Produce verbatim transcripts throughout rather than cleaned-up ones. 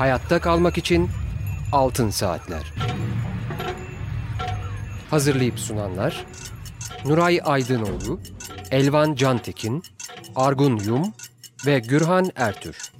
Hayatta kalmak için Altın Saatler. Hazırlayıp sunanlar Nuray Aydınoğlu, Elvan Cantekin, Argun Yum ve Gürhan Ertür.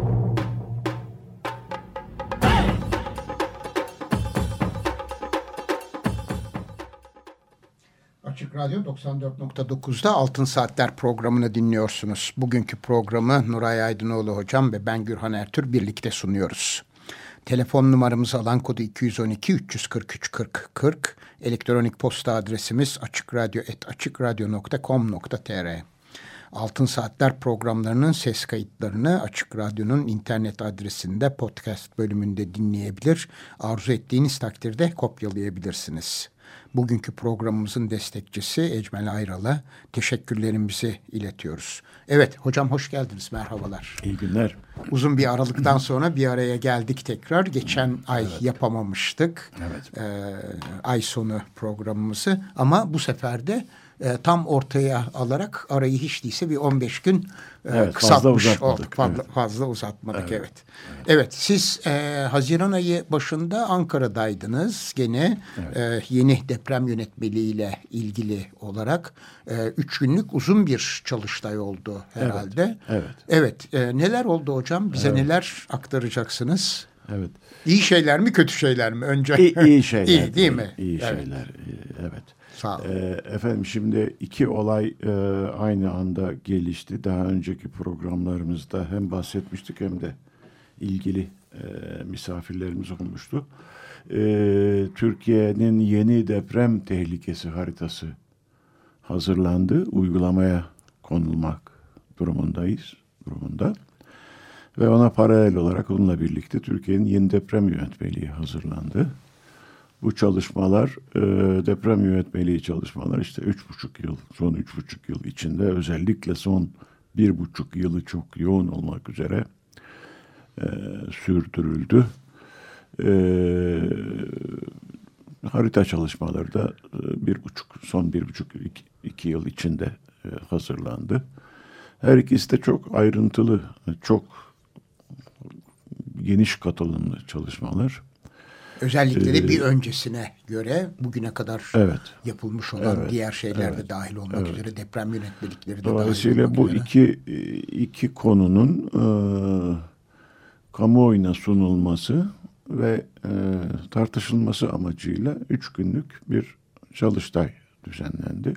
Açık Radyo doksan dört nokta dokuz'da Altın Saatler programını dinliyorsunuz. Bugünkü programı Nuray Aydınoğlu hocam ve ben Gürhan Ertür birlikte sunuyoruz. Telefon numaramız alan kodu iki yüz on iki üç yüz kırk üç kırk kırk. Elektronik posta adresimiz açıkradyo et açıkradyo nokta com nokta tr. Altın Saatler programlarının ses kayıtlarını Açık Radyo'nun internet adresinde podcast bölümünde dinleyebilir. Arzu ettiğiniz takdirde kopyalayabilirsiniz. Bugünkü programımızın destekçisi Ecmel Ayral'a teşekkürlerimizi iletiyoruz. Evet hocam, hoş geldiniz, merhabalar. İyi günler. Uzun bir aralıktan sonra bir araya geldik tekrar. Geçen ay evet. yapamamıştık. Evet. Ee, ay sonu programımızı ama bu sefer de e, tam ortaya alarak arayı hiç değilse bir on beş gün e, evet, kısaltmış fazla olduk. Fazla, evet. fazla uzatmadık evet. Evet, evet. evet siz e, Haziran ayı başında Ankara'daydınız gene evet. e, yeni deprem yönetmeliğiyle ilgili olarak e, üç günlük uzun bir çalıştay oldu herhalde. Evet. Evet. Evet. E, neler oldu hocam? Bize evet. neler aktaracaksınız? Evet. İyi şeyler mi, kötü şeyler mi? Önce iyi, iyi şeyler. İyi değil mi? İyi evet. şeyler. Evet. Sağ olun. E, efendim şimdi iki olay e, aynı anda gelişti. Daha önceki programlarımızda hem bahsetmiştik hem de ilgili e, misafirlerimiz olmuştu. E, Türkiye'nin yeni deprem tehlikesi haritası hazırlandı. Uygulamaya konulmak durumundayız. Durumunda. Ve ona paralel olarak onunla birlikte Türkiye'nin yeni deprem yönetmeliği hazırlandı. Bu çalışmalar, e, deprem yönetmeliği çalışmalar işte üç buçuk yıl, son üç buçuk yıl içinde özellikle son bir buçuk yılı çok yoğun olmak üzere e, sürdürüldü. E, harita çalışmaları da e, bir buçuk, son bir buçuk iki, iki yıl içinde e, hazırlandı. Her ikisi de çok ayrıntılı, çok geniş katılımlı çalışmalar. Özellikle de bir öncesine göre bugüne kadar evet, yapılmış olan evet, diğer şeyler evet, de dahil olmak evet. üzere deprem yönetmelikleri de dolayısıyla dahil olmak bu üzere. iki iki konunun e, kamuoyuna sunulması ve e, tartışılması amacıyla üç günlük bir çalıştay düzenlendi.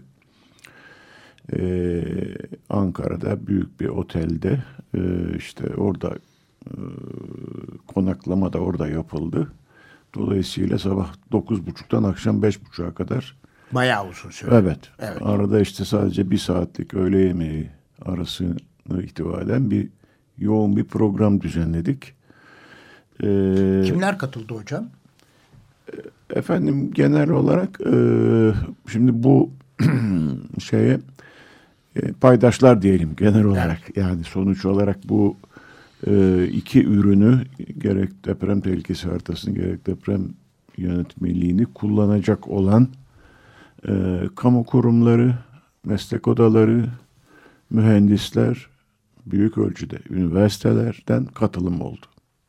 E, Ankara'da büyük bir otelde e, işte orada e, konaklama da orada yapıldı. Dolayısıyla sabah dokuz buçuktan akşam beş buçuğa kadar. Bayağı uzun süre. Evet. evet. Arada işte sadece bir saatlik öğle yemeği arasını ihtiva eden bir yoğun bir program düzenledik. Ee, Kimler katıldı hocam? Efendim genel olarak e, şimdi bu şeye e, paydaşlar diyelim genel olarak. Evet. Yani sonuç olarak bu e, iki ürünü gerek deprem tehlikesi haritasını gerek deprem yönetmeliğini kullanacak olan e, kamu kurumları, meslek odaları, mühendisler, büyük ölçüde üniversitelerden katılım oldu.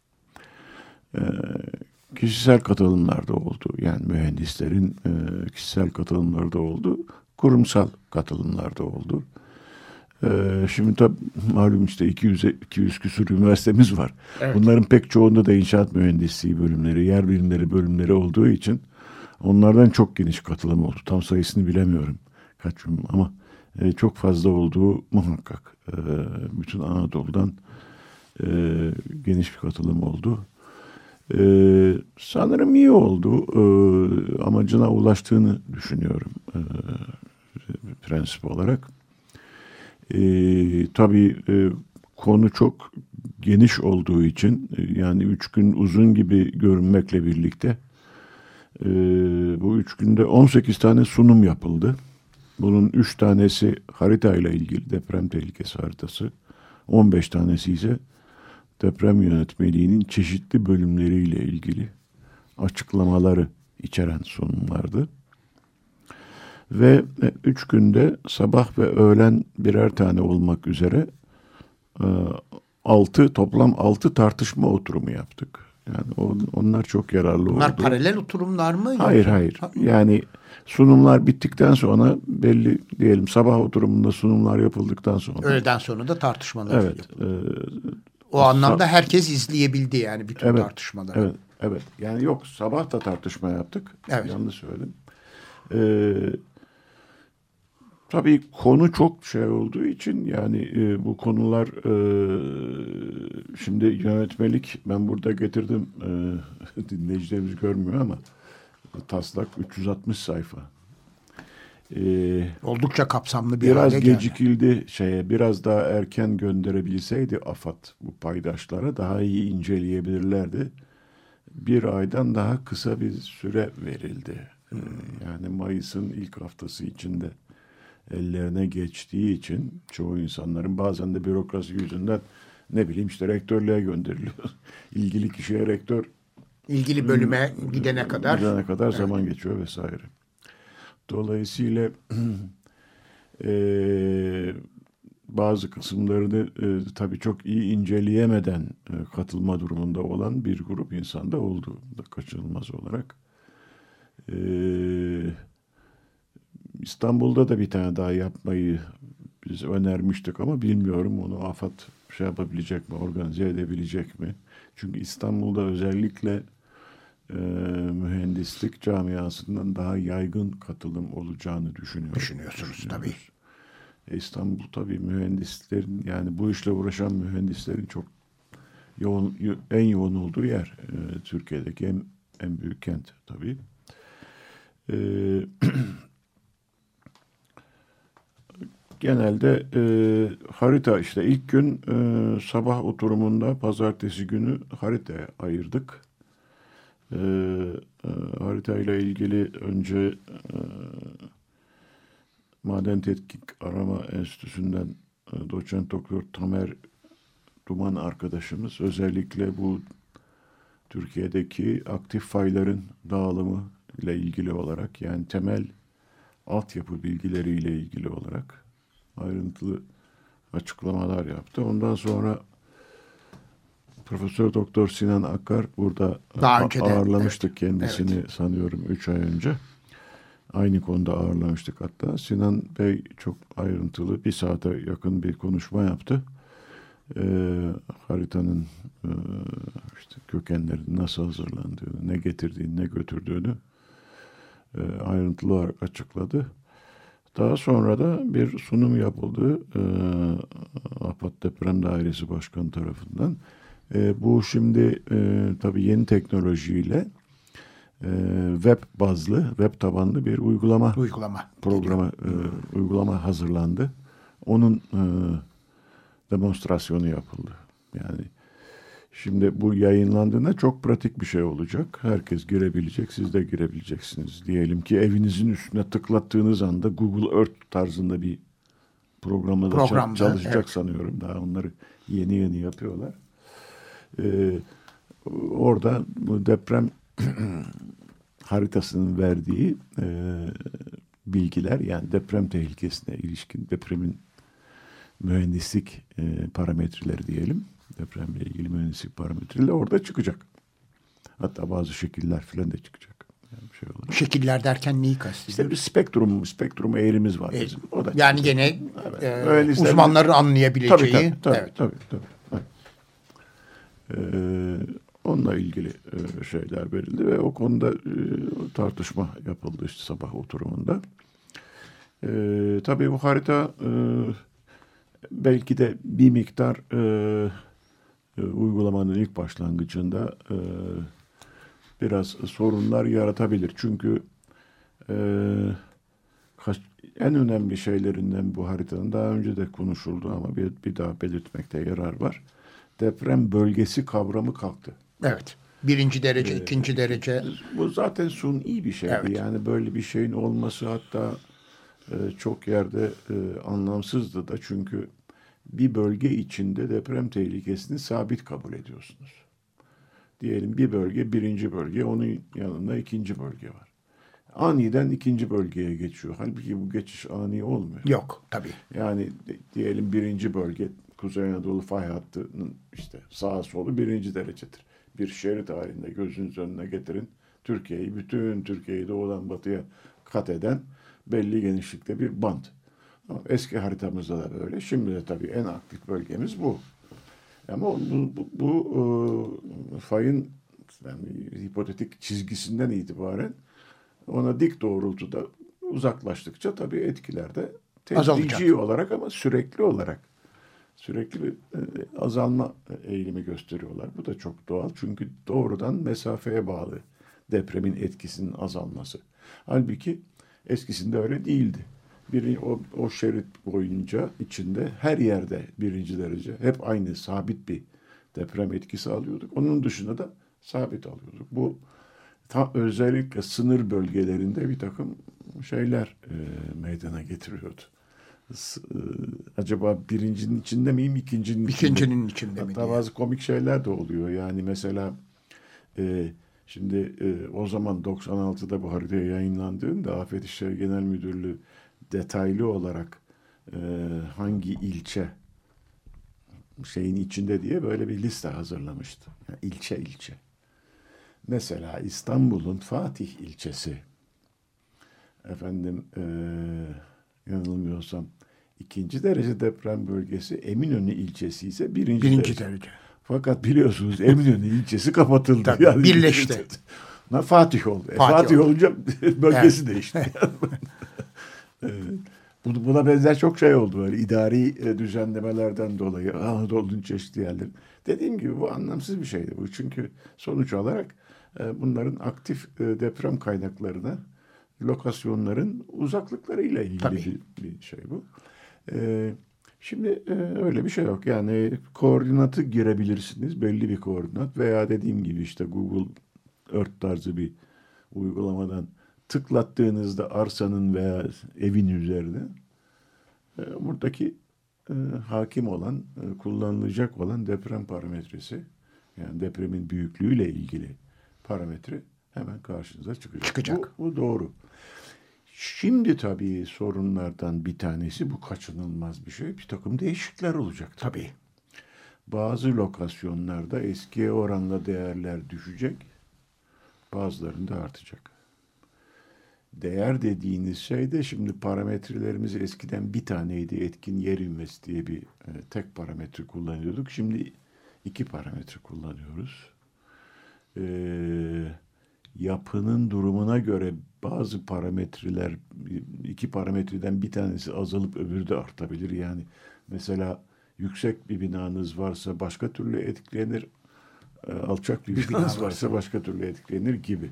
E, kişisel katılımlar da oldu. Yani mühendislerin e, kişisel katılımları da oldu. Kurumsal katılımlar da oldu. Ee, şimdi tabii malum işte iki yüz iki yüz küsur üniversitemiz var. Evet. Bunların pek çoğunda da inşaat mühendisliği bölümleri, yer bilimleri bölümleri olduğu için onlardan çok geniş katılım oldu. Tam sayısını bilemiyorum kaç ama e, çok fazla olduğu muhakkak. E, bütün Anadolu'dan e, geniş bir katılım oldu. E, sanırım iyi oldu. E, amacına ulaştığını düşünüyorum e, prensip olarak. Ee, tabii e, konu çok geniş olduğu için e, yani üç gün uzun gibi görünmekle birlikte e, bu üç günde on sekiz tane sunum yapıldı. Bunun üç tanesi haritayla ilgili deprem tehlikesi haritası, on beş tanesi ise deprem yönetmeliğinin çeşitli bölümleriyle ilgili açıklamaları içeren sunumlardı. Ve üç günde sabah ve öğlen birer tane olmak üzere altı toplam altı tartışma oturumu yaptık. Yani on, onlar çok yararlı Bunlar oldu. paralel oturumlar mı? Hayır hayır. Yani sunumlar bittikten sonra belli diyelim sabah oturumunda sunumlar yapıldıktan sonra. Öğleden sonra da tartışmalar Evet. yapıldı. E, o anlamda herkes izleyebildi yani bütün evet, tartışmaları. Evet. Evet. Yani yok sabah da tartışma yaptık. Evet. Yanlış söyledim. Eee Tabii konu çok şey olduğu için yani e, bu konular e, şimdi yönetmelik ben burada getirdim e, dinleyicilerimiz görmüyor ama taslak üç yüz altmış sayfa. E, Oldukça kapsamlı bir biraz hale geldi. gecikildi şeye biraz daha erken gönderebilseydi AFAD bu paydaşlara daha iyi inceleyebilirlerdi. Bir aydan daha kısa bir süre verildi. Hmm. E, yani Mayıs'ın ilk haftası içinde ellerine geçtiği için çoğu insanların bazen de bürokrasi yüzünden ne bileyim işte rektörlüğe gönderiliyor. İlgili kişiye rektör ilgili bölüme gidene kadar gidene kadar evet. zaman geçiyor vesaire. Dolayısıyla e, bazı kısımlarını e, tabii çok iyi inceleyemeden e, katılma durumunda olan bir grup insan da oldu da kaçınılmaz olarak. Eee İstanbul'da da bir tane daha yapmayı biz önermiştik ama bilmiyorum onu AFAD şey yapabilecek mi, organize edebilecek mi? Çünkü İstanbul'da özellikle e, mühendislik camiasından daha yaygın katılım olacağını düşünüyoruz. Düşünüyorsunuz tabii. E, İstanbul tabii mühendislerin yani bu işle uğraşan mühendislerin çok yoğun, en yoğun olduğu yer. E, Türkiye'deki en, en büyük kent tabii. Eee Genelde e, harita işte ilk gün e, sabah oturumunda pazartesi günü haritaya ayırdık. E, e, haritayla ilgili önce e, Maden Tetkik Arama Enstitüsü'nden e, doçent doktor Tamer Duman arkadaşımız özellikle bu Türkiye'deki aktif fayların dağılımı ile ilgili olarak yani temel altyapı bilgileriyle ilgili olarak ayrıntılı açıklamalar yaptı. Ondan sonra Profesör Doktor Sinan Akkar burada daha önce de ağırlamıştık evet. kendisini evet. sanıyorum üç ay önce. Aynı konuda ağırlamıştık hatta. Sinan Bey çok ayrıntılı bir saate yakın bir konuşma yaptı. Ee, haritanın e, işte kökenlerinin nasıl hazırlandığını, ne getirdiğini, ne götürdüğünü e, ayrıntılı olarak açıkladı. Daha sonra da bir sunum yapıldı e, AFAD Deprem Dairesi Başkanı tarafından. E, bu şimdi e, tabii yeni teknolojiyle e, web bazlı, web tabanlı bir uygulama, uygulama. programı, e, uygulama hazırlandı. Onun e, demonstrasyonu yapıldı. Yani şimdi bu yayınlandığında çok pratik bir şey olacak. Herkes girebilecek, siz de girebileceksiniz. Diyelim ki evinizin üstüne tıklattığınız anda Google Earth tarzında bir programla da Programda, çalışacak evet. sanıyorum. Daha onları yeni yeni yapıyorlar. Ee, orada bu deprem haritasının verdiği e, bilgiler yani deprem tehlikesine ilişkin depremin mühendislik e, parametreleri diyelim. Depremle ilgili mühendislik parametreleri orada çıkacak. Hatta bazı şekiller falan da çıkacak. Yani şey olarak. Şekiller derken neyi kastediyoruz? İşte bir spektrum, spektrum eğrimiz var bizim. O da yani çıkacak. gene evet. e, uzmanların anlayabileceği. Tabii tabii. tabii, evet. tabii, tabii, tabii. Ee, onunla ilgili e, şeyler verildi ve o konuda e, tartışma yapıldı işte sabah oturumunda. E, tabii bu harita e, belki de bir miktar e, e, uygulamanın ilk başlangıcında e, biraz sorunlar yaratabilir. Çünkü e, kaç, en önemli şeylerinden bu haritanın daha önce de konuşuldu ama bir, bir daha belirtmekte yarar var. Deprem bölgesi kavramı kalktı. Evet. Birinci derece, ee, ikinci derece. Bu zaten suni bir şeydi. Evet. Yani böyle bir şeyin olması hatta e, çok yerde e, anlamsızdı da çünkü bir bölge içinde deprem tehlikesini sabit kabul ediyorsunuz. Diyelim bir bölge birinci bölge, onun yanında ikinci bölge var. Aniden ikinci bölgeye geçiyor. Halbuki bu geçiş ani olmuyor. Yok tabii. Yani diyelim birinci bölge Kuzey Anadolu fay hattının işte sağa solu birinci derecedir. Bir şerit halinde gözünüz önüne getirin. Türkiye'yi, bütün Türkiye'yi doğudan batıya kat eden belli genişlikte bir bant. Ama eski haritamızda da böyle. Şimdi de tabii en aktif bölgemiz bu. Ama bu, bu, bu e, fayın yani hipotetik çizgisinden itibaren ona dik doğrultuda uzaklaştıkça tabii etkiler de tedrici olarak ama sürekli olarak sürekli bir e, azalma eğilimi gösteriyorlar. Bu da çok doğal. Çünkü doğrudan mesafeye bağlı depremin etkisinin azalması. Halbuki eskisinde öyle değildi. Bir, o, o şerit boyunca içinde her yerde birinci derece hep aynı sabit bir deprem etkisi alıyorduk. Onun dışında da sabit alıyorduk. Bu ta, özellikle sınır bölgelerinde bir takım şeyler e, meydana getiriyordu. S, e, acaba birincinin içinde miyim, ikincinin içinde İkincinin içinde mi? Hatta bazı komik şeyler de oluyor. Yani mesela e, şimdi e, o zaman doksan altıda bu harita yayınlandığında Afet İşleri Genel Müdürlüğü detaylı olarak e, hangi ilçe şeyin içinde diye böyle bir liste hazırlamıştı. Yani ilçe ilçe. Mesela İstanbul'un Fatih ilçesi, efendim e, yanılmıyorsam ikinci derece deprem bölgesi, Eminönü ilçesi ise birinci, birinci derece. derece. Fakat biliyorsunuz Eminönü ilçesi kapatıldı. Tabii, yani birleşti. Fatih oldu. Fatih, Fatih oldu. olunca bölgesi evet. değişti. Buna benzer çok şey oldu böyle idari düzenlemelerden dolayı Anadolu'nun çeşitli yerleri. Dediğim gibi bu anlamsız bir şeydi bu. Çünkü sonuç olarak bunların aktif deprem kaynaklarına, lokasyonların uzaklıklarıyla ilgili bir, bir şey bu. Şimdi öyle bir şey yok. Yani koordinatı girebilirsiniz. Belli bir koordinat veya dediğim gibi işte Google Earth tarzı bir uygulamadan tıklattığınızda arsanın veya evin üzerine e, buradaki e, hakim olan, e, kullanılacak olan deprem parametresi, yani depremin büyüklüğüyle ilgili parametre hemen karşınıza çıkacak. çıkacak. Bu, bu doğru. Şimdi tabii sorunlardan bir tanesi, bu kaçınılmaz bir şey, bir takım değişiklikler olacak tabii. Tabii. Bazı lokasyonlarda eskiye oranla değerler düşecek, bazılarında artacak. Değer dediğiniz şey de şimdi parametrelerimiz eskiden bir taneydi, etkin yer ivmesi diye bir e, tek parametre kullanıyorduk. Şimdi iki parametre kullanıyoruz. E, yapının durumuna göre bazı parametreler, iki parametreden bir tanesi azalıp öbürü de artabilir. Yani mesela yüksek bir binanız varsa başka türlü etkilenir, e, alçak bir, bir binanız varsa başka türlü etkilenir gibi.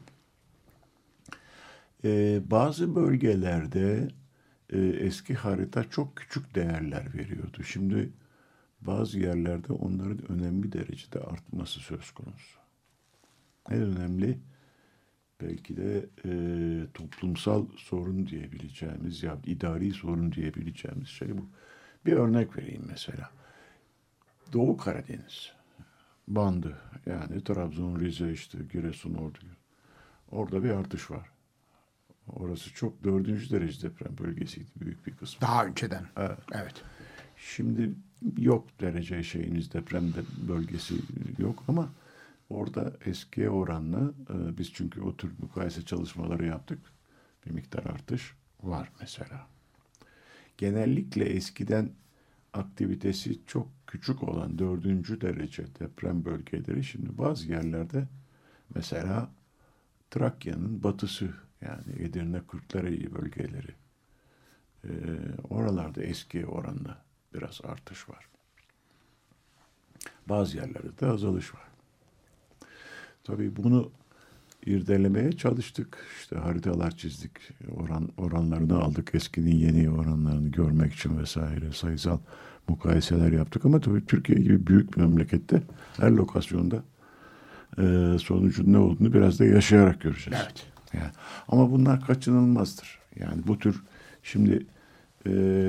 Ee, bazı bölgelerde e, eski harita çok küçük değerler veriyordu. Şimdi bazı yerlerde onların önemli derecede artması söz konusu. En önemli belki de e, toplumsal sorun diyebileceğimiz ya idari sorun diyebileceğimiz şey bu. Bir örnek vereyim mesela. Doğu Karadeniz bandı, yani Trabzon, Rize, işte Giresun, Ordu. Orada bir artış var. Orası çok dördüncü derece deprem bölgesiydi büyük bir kısmı. Daha önceden. Evet. evet. Şimdi yok derece şeyiniz deprem bölgesi yok ama orada eskiye oranla e, biz çünkü o tür mukayese çalışmaları yaptık. Bir miktar artış var mesela. Genellikle eskiden aktivitesi çok küçük olan dördüncü derece deprem bölgeleri şimdi bazı yerlerde mesela Trakya'nın batısı, yani Edirne, Kırklareli bölgeleri. Ee, oralarda eskiye oranla biraz artış var. Bazı yerlerde de azalış var. Tabii bunu irdelemeye çalıştık. İşte haritalar çizdik. Oran, oranlarını aldık. Eskinin yeni oranlarını görmek için vesaire sayısal mukayeseler yaptık. Ama tabii Türkiye gibi büyük bir memlekette her lokasyonda e, sonucun ne olduğunu biraz da yaşayarak göreceğiz. Evet. Yani, ama bunlar kaçınılmazdır. Yani bu tür şimdi e,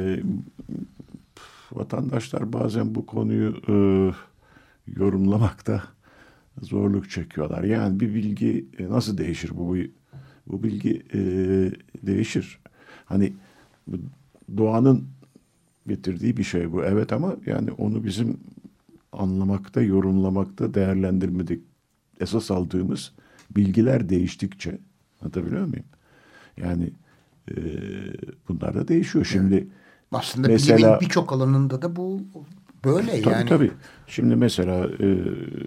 vatandaşlar bazen bu konuyu e, yorumlamakta zorluk çekiyorlar. Yani bir bilgi e, nasıl değişir bu bu bilgi e, değişir. Hani doğanın getirdiği bir şey bu. Evet ama yani onu bizim anlamakta, yorumlamakta, değerlendirmedik esas aldığımız bilgiler değiştikçe, anlatabiliyor muyum? Yani e, bunlar da değişiyor. Şimdi evet. Aslında mesela, bilimin birçok alanında da bu böyle tabii, yani. Tabii. Şimdi mesela e,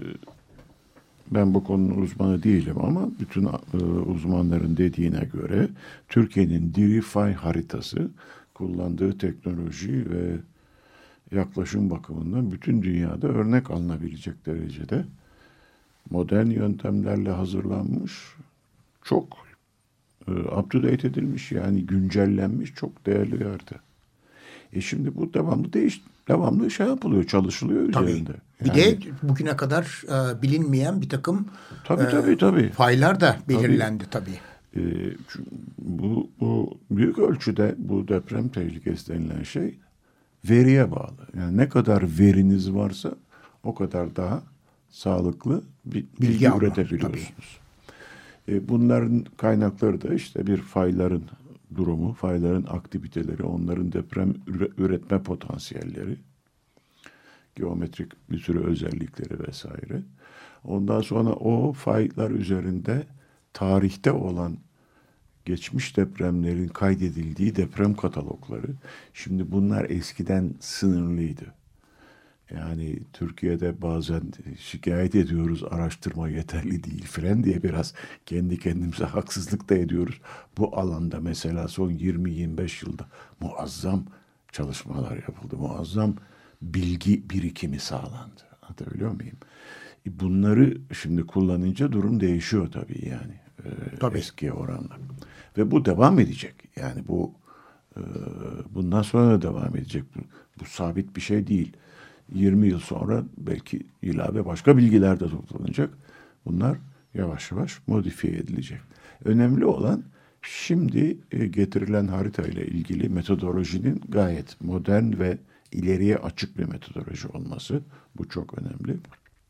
ben bu konunun uzmanı değilim ama bütün e, uzmanların dediğine göre Türkiye'nin diri fay haritası kullandığı teknoloji ve yaklaşım bakımından bütün dünyada örnek alınabilecek derecede modern yöntemlerle hazırlanmış, çok e, up to date edilmiş, yani güncellenmiş çok değerli bir harita. E şimdi bu devamlı değiş, devamlı şey yapılıyor, çalışılıyor Tabii. üzerinde. Bir Yani, de bugüne kadar e, bilinmeyen bir takım tabii, e, tabii, tabii. faylar da belirlendi tabii. tabii. E, bu, bu büyük ölçüde bu deprem tehlikesi denilen şey veriye bağlı. Yani ne kadar veriniz varsa o kadar daha sağlıklı bir bilgi, bilgi üretebiliyorsunuz. E, bunların kaynakları da işte bir fayların durumu, fayların aktiviteleri, onların deprem üretme potansiyelleri, geometrik bir sürü özellikleri vesaire. Ondan sonra o faylar üzerinde tarihte olan geçmiş depremlerin kaydedildiği deprem katalogları. Şimdi bunlar eskiden sınırlıydı. Yani Türkiye'de bazen şikayet ediyoruz, araştırma yeterli değil falan diye biraz kendi kendimize haksızlık da ediyoruz. Bu alanda mesela son yirmi yirmi beş yılda muazzam çalışmalar yapıldı. Muazzam bilgi birikimi sağlandı. Anlatabiliyor muyum? Bunları şimdi kullanınca durum değişiyor tabii yani. E, tabii. Eskiye oranla. Ve bu devam edecek. Yani bu e, bundan sonra da devam edecek. Bu, bu sabit bir şey değil. yirmi yıl sonra belki ilave başka bilgiler de toplanacak. Bunlar yavaş yavaş modifiye edilecek. Önemli olan şimdi e, getirilen harita ile ilgili metodolojinin gayet modern ve ileriye açık bir metodoloji olması. Bu çok önemli.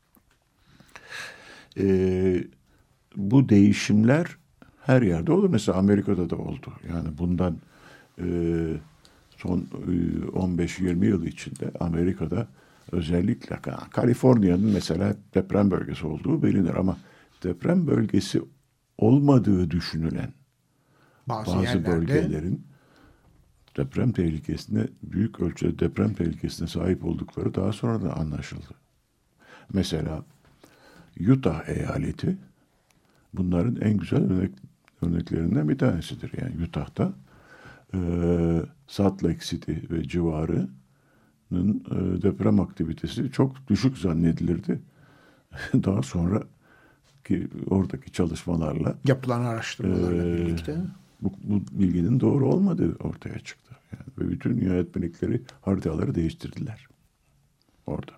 E, bu değişimler her yerde olur. Mesela Amerika'da da oldu. Yani bundan e, son e, on beş yirmi yıl içinde Amerika'da özellikle Kaliforniya'nın mesela deprem bölgesi olduğu bilinir ama deprem bölgesi olmadığı düşünülen bazı, bazı bölgelerin deprem tehlikesine, büyük ölçüde deprem tehlikesine sahip oldukları daha sonra da anlaşıldı. Mesela Utah eyaleti bunların en güzel örnek, örneklerinden bir tanesidir. Yani Utah'ta e, Salt Lake City ve civarı deprem aktivitesi çok düşük zannedilirdi. Daha sonra ki oradaki çalışmalarla yapılan araştırmalarla e, birlikte bu, bu bilginin doğru olmadığı ortaya çıktı. Yani, ve bütün yönetmelikleri, haritaları değiştirdiler orada.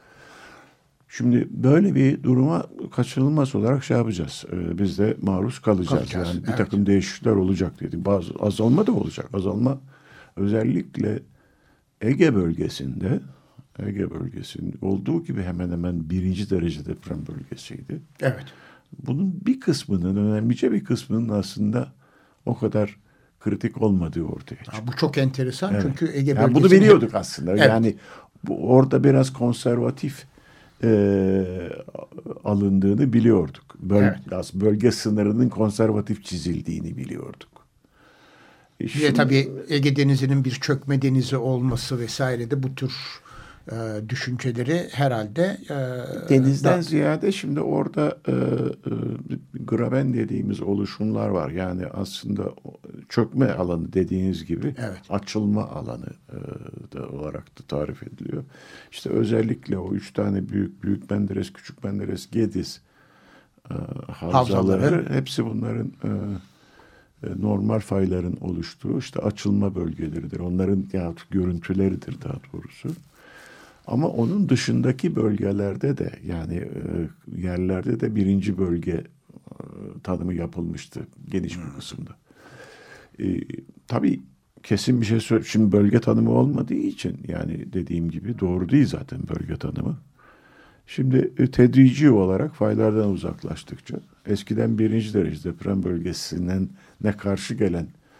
Şimdi böyle bir duruma kaçınılmaz olarak şey yapacağız. Ee, biz de maruz kalacağız. kalacağız yani bir evet. takım değişiklikler olacak dedim. Bazı azalma da olacak. Azalma özellikle Ege bölgesinde, Ege bölgesinde olduğu gibi hemen hemen birinci derece deprem bölgesiydi. Evet. Bunun bir kısmının, önemlice bir kısmının aslında o kadar kritik olmadığı ortaya çıktı. Ha, bu çok enteresan evet. Çünkü Ege yani bölgesinde... Bunu biliyorduk aslında. Evet. Yani bu, orada biraz konservatif e, alındığını biliyorduk. Böl, evet. Bölge sınırının konservatif çizildiğini biliyorduk. Bir de tabii Ege Denizi'nin bir çökme denizi olması vesaire de bu tür e, düşünceleri herhalde... E, Denizden da... ziyade şimdi orada e, e, graben dediğimiz oluşumlar var. Yani aslında çökme alanı dediğiniz gibi evet. açılma alanı e, da olarak da tarif ediliyor. İşte özellikle o üç tane büyük, Büyük Menderes, Küçük Menderes, Gediz e, havzaları, havzaları hepsi bunların... E, normal fayların oluştuğu işte açılma bölgeleridir. Onların ya görüntüleridir daha doğrusu. Ama onun dışındaki bölgelerde de yani e, yerlerde de birinci bölge e, tanımı yapılmıştı geniş bir kısımda. E, tabii kesin bir şey söyleyeyim. Şimdi bölge tanımı olmadığı için yani dediğim gibi doğru değil zaten bölge tanımı. Şimdi e, tedrici olarak faylardan uzaklaştıkça eskiden birinci derece deprem bölgesinden ne karşı gelen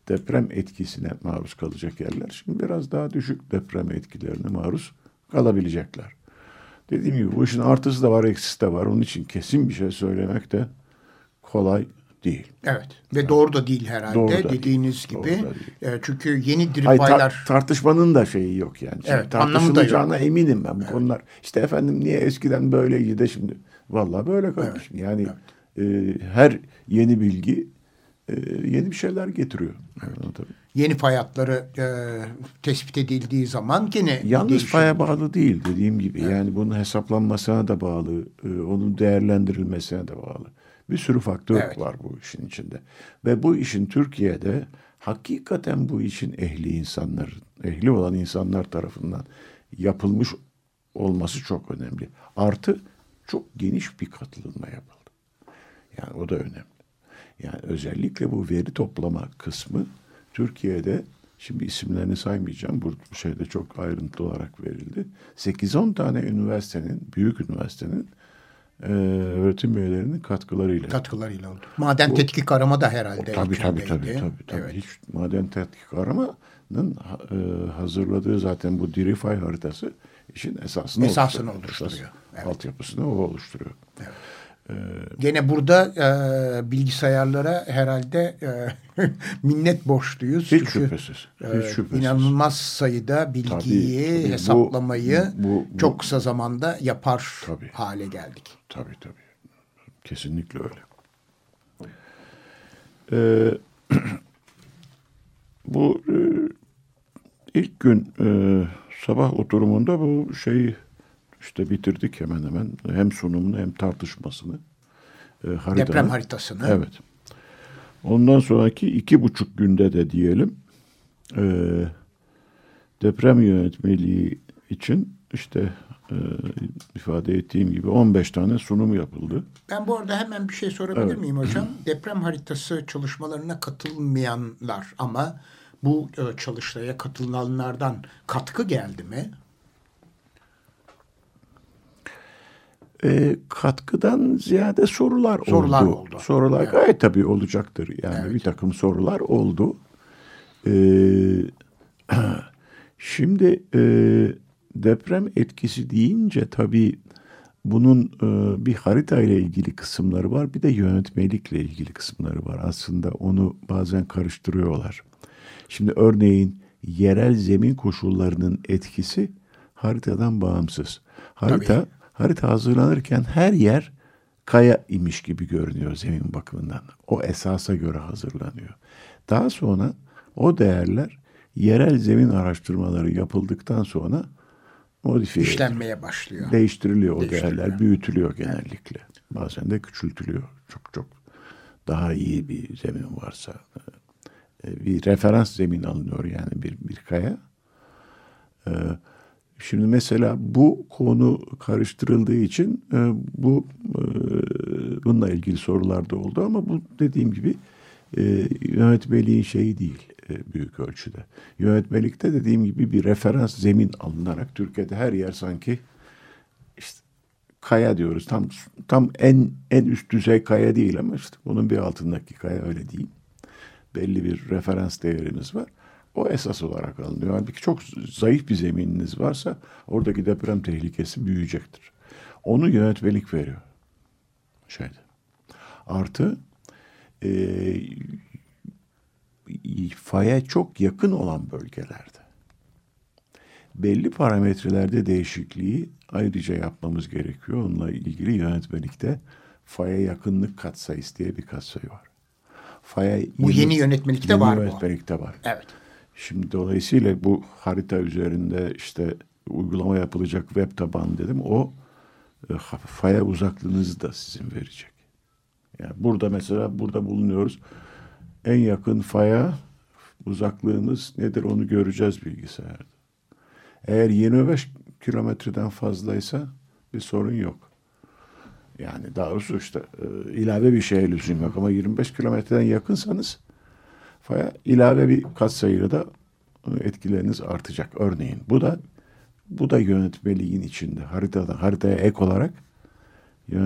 deprem etkisine maruz kalacak yerler şimdi biraz daha düşük deprem etkilerine maruz kalabilecekler. Dediğim gibi bu işin artısı da var, eksisi de var. Onun için kesin bir şey söylemek de kolay değil. Evet. Ve doğru da değil herhalde Doğru da dediğiniz değil. gibi. Doğru E, çünkü yeni diri Hayır, tar- paylar tartışmanın da şeyi yok yani. Şimdi Evet, anlamı da yok. tartışılacağına eminim ben bu evet. konular. İşte efendim niye eskiden böyleydi de şimdi. Vallahi böyle kardeşim. Evet. Yani evet. E, her yeni bilgi e, yeni bir şeyler getiriyor. Evet. Tabii. Yeni fay hatları e, tespit edildiği zaman gene yalnız değişiyor. faya bağlı değil dediğim gibi. Evet. Yani bunun hesaplanmasına da bağlı, e, onun değerlendirilmesine de bağlı. Bir sürü faktör evet. var bu işin içinde. Ve bu işin Türkiye'de hakikaten bu işin ehli insanlar, ehli olan insanlar tarafından yapılmış olması çok önemli. Artı çok geniş bir katılımla yapıldı. Yani o da önemli. Yani özellikle bu veri toplama kısmı Türkiye'de, şimdi isimlerini saymayacağım, bu şeyde çok ayrıntılı olarak verildi. sekiz on tane üniversitenin, büyük üniversitenin e, öğretim üyelerinin katkılarıyla. Katkılarıyla oldu. Maden o, tetkik arama da herhalde. O, tabii, tabii tabii tabii tabii. Evet. Hiç maden tetkik aramanın e, hazırladığı zaten bu Dirify haritası işin esasını, esasını oluşturuyor. oluşturuyor. Evet. Altyapısını o oluşturuyor. Evet. Gene burada e, bilgisayarlara herhalde e, minnet borçluyuz. Hiç Çünkü, şüphesiz. Hiç şüphesiz. E, inanılmaz sayıda bilgiyi, tabii, tabii. hesaplamayı bu, bu, bu, çok kısa zamanda yapar tabii. hale geldik. Tabii tabii. Kesinlikle öyle. Ee, bu e, ilk gün e, sabah oturumunda bu şeyi İşte bitirdik hemen hemen hem sunumunu hem tartışmasını. E, Deprem haritasını. Evet. Ondan sonraki iki buçuk günde de diyelim e, deprem yönetmeliği için işte e, ifade ettiğim gibi on beş tane sunum yapıldı. Ben bu arada hemen bir şey sorabilir evet. miyim hocam? Deprem haritası çalışmalarına katılmayanlar ama bu e, çalıştaya katılanlardan katkı geldi mi? E, katkıdan ziyade sorular, sorular oldu. oldu. Sorular evet. gayet tabii olacaktır. Yani evet. bir takım sorular oldu. E, şimdi e, deprem etkisi deyince tabii bunun e, bir harita ile ilgili kısımları var. Bir de yönetmelikle ilgili kısımları var. Aslında onu bazen karıştırıyorlar. Şimdi örneğin yerel zemin koşullarının etkisi haritadan bağımsız. Harita tabii. Harita hazırlanırken her yer kaya imiş gibi görünüyor zemin bakımından. O esasa göre hazırlanıyor. Daha sonra o değerler yerel zemin araştırmaları yapıldıktan sonra modifiye işlenmeye ediliyor. başlıyor. Değiştiriliyor o değerler, büyütülüyor genellikle. Bazen de küçültülüyor. Çok çok daha iyi bir zemin varsa bir referans zemin alınıyor yani bir bir kaya. Ee, Şimdi mesela bu konu karıştırıldığı için e, bu e, bununla ilgili sorular da oldu ama bu dediğim gibi e, yönetmeliğin şeyi değil e, büyük ölçüde. Yönetmelikte dediğim gibi bir referans zemin alınarak Türkiye'de her yer sanki işte kaya diyoruz. Tam tam en en üst düzey kaya değil ama işte bunun bir altındaki kaya öyle değil. Belli bir referans değerimiz var. O esas olarak alınıyor. Halbuki çok zayıf bir zemininiz varsa oradaki deprem tehlikesi büyüyecektir. Onu yönetmelik veriyor. Şeyde. Artı e, faya çok yakın olan bölgelerde belli parametrelerde değişikliği ayrıca yapmamız gerekiyor. Onunla ilgili yönetmelikte faya yakınlık katsayısı diye bir katsayı var. Faya bu yeni, yeni yönetmelikte yeni var mı? Yönetmelikte var. Evet. Şimdi dolayısıyla bu harita üzerinde işte uygulama yapılacak web tabanı dedim. O e, faya uzaklığınızı da sizin verecek. Yani burada mesela burada bulunuyoruz. En yakın faya uzaklığımız nedir onu göreceğiz bilgisayarda. Eğer yirmi beş kilometreden fazlaysa bir sorun yok. Yani daha doğrusu işte e, ilave bir şeye lüzum yok ama yirmi beş kilometreden yakınsanız faya ilave bir katsayıyla da etkileriniz artacak. Örneğin bu da bu da yönetmeliğin içinde haritada haritaya ek olarak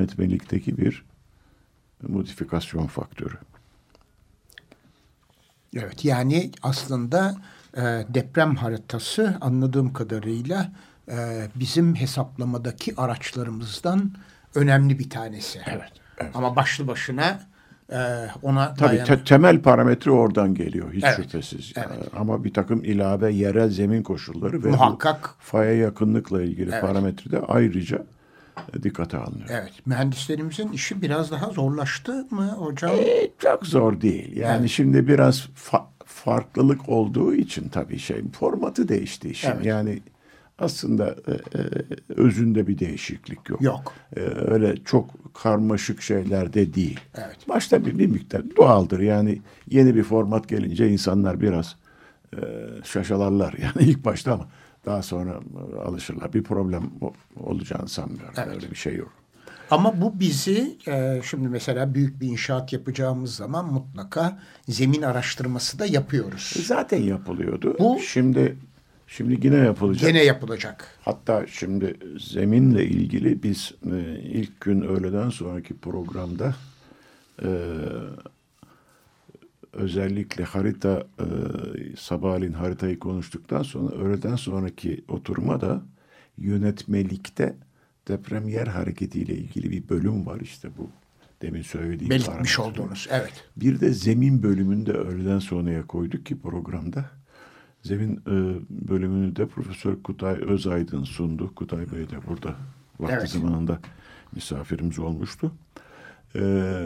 yönetmelikteki bir modifikasyon faktörü. Evet, yani aslında e, deprem haritası anladığım kadarıyla e, bizim hesaplamadaki araçlarımızdan önemli bir tanesi. Evet. evet. Ama başlı başına e, ona Tabii dayan- te- temel parametre oradan geliyor hiç Evet, şüphesiz. evet. Ama bir takım ilave yerel zemin koşulları ve Muhakkak. bu faya yakınlıkla ilgili Evet. parametre de ayrıca dikkate alınıyor. Evet, mühendislerimizin işi biraz daha zorlaştı mı hocam? E, çok zor değil. Yani Evet. şimdi biraz fa- farklılık olduğu için tabii şey formatı değişti işin. Evet. Yani aslında e, e, özünde bir değişiklik yok. Yok. E, öyle çok karmaşık şeyler de değil. Evet. Başta bir, bir miktar doğaldır. Yani yeni bir format gelince insanlar biraz e, şaşalarlar. Yani ilk başta ama daha sonra e, alışırlar. Bir problem o- olacağını sanmıyorum. Evet. Öyle bir şey yok. Ama bu bizi e, şimdi mesela büyük bir inşaat yapacağımız zaman mutlaka zemin araştırması da yapıyoruz. Zaten yapılıyordu. Bu- şimdi şimdi yine yapılacak. Gene yapılacak. Hatta şimdi zeminle ilgili biz e, ilk gün öğleden sonraki programda e, özellikle harita e, sabahleyin haritayı konuştuktan sonra öğleden sonraki oturuma da yönetmelikte deprem yer hareketiyle ilgili bir bölüm var işte bu demin söylediğim Belirtmiş parametre. olduğunuz. Evet. Bir de zemin bölümünü de öğleden sonraya koyduk ki programda. Zemin e, bölümünü de Profesör Kutay Özaydın sundu. Kutay Bey de burada vakti Evet. zamanında misafirimiz olmuştu. E,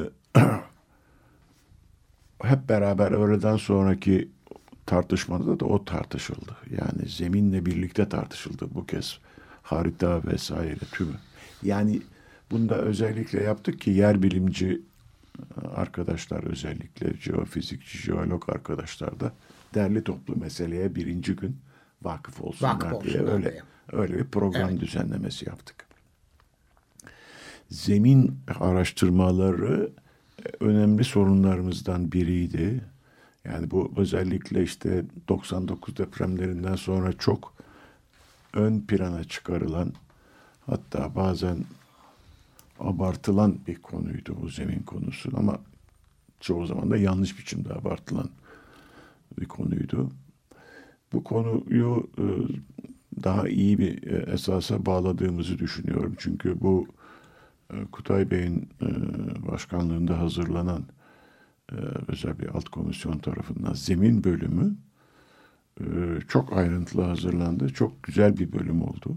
hep beraber öğleden sonraki tartışmada da o tartışıldı. Yani zeminle birlikte tartışıldı bu kez. Harita vesaire tümü. Yani bunu da özellikle yaptık ki yer bilimci arkadaşlar özellikle jeofizikçi, jeolog arkadaşlar da derli toplu meseleye birinci gün vakıf olsunlar, Vakıf diye olsunlar öyle diye. öyle bir program Evet. düzenlemesi yaptık. Zemin araştırmaları önemli sorunlarımızdan biriydi. Yani bu özellikle işte doksan dokuz depremlerinden sonra çok ön plana çıkarılan hatta bazen abartılan bir konuydu bu zemin konusu ama çoğu zaman da yanlış biçimde abartılan bir konuydu. Bu konuyu e, daha iyi bir e, esasa bağladığımızı düşünüyorum. Çünkü bu e, Kutay Bey'in e, başkanlığında hazırlanan e, özel bir alt komisyon tarafından zemin bölümü e, çok ayrıntılı hazırlandı. Çok güzel bir bölüm oldu.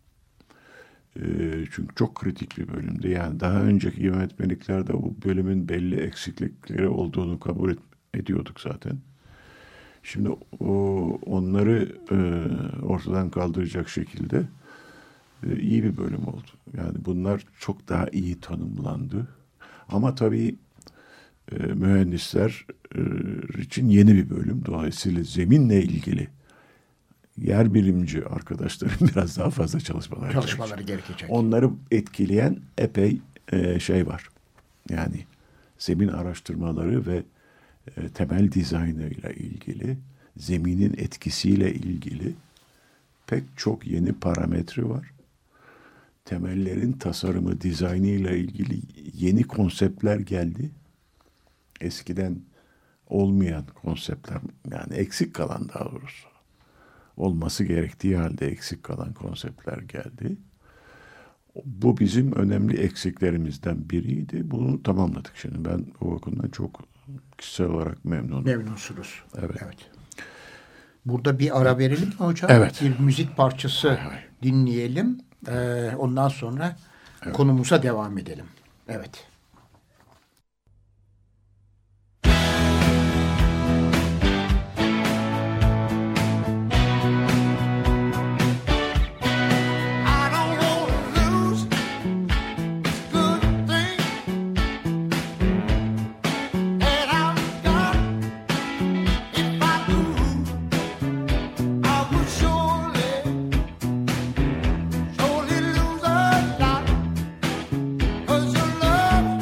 E, çünkü çok kritik bir bölümdü. Yani daha önceki yönetmeliklerde bu bölümün belli eksiklikleri olduğunu kabul et, ediyorduk zaten. Şimdi o, onları e, ortadan kaldıracak şekilde e, iyi bir bölüm oldu. Yani bunlar çok daha iyi tanımlandı. Ama tabii e, mühendisler e, için yeni bir bölüm. Dolayısıyla zeminle ilgili yer bilimci arkadaşların biraz daha fazla çalışmalar Çalışmaları gerekecek. Onları etkileyen epey e, şey var. Yani zemin araştırmaları ve e, temel dizaynıyla ilgili, zeminin etkisiyle ilgili pek çok yeni parametre var. Temellerin tasarımı, dizaynıyla ilgili yeni konseptler geldi. Eskiden olmayan konseptler, yani eksik kalan daha doğrusu. Olması gerektiği halde eksik kalan konseptler geldi. Bu bizim önemli eksiklerimizden biriydi. Bunu tamamladık şimdi. Ben o bakımdan çok kişisel olarak memnunum. Memnunsunuz. Evet. Evet. Burada bir ara verelim mi hocam? Evet. Bir müzik parçası Hay hay. dinleyelim. Ee, ondan sonra Evet. konumuza devam edelim. Evet. I don't wanna lose this good thing that I've got. If I do, I would surely, surely lose a lot. 'Cause your love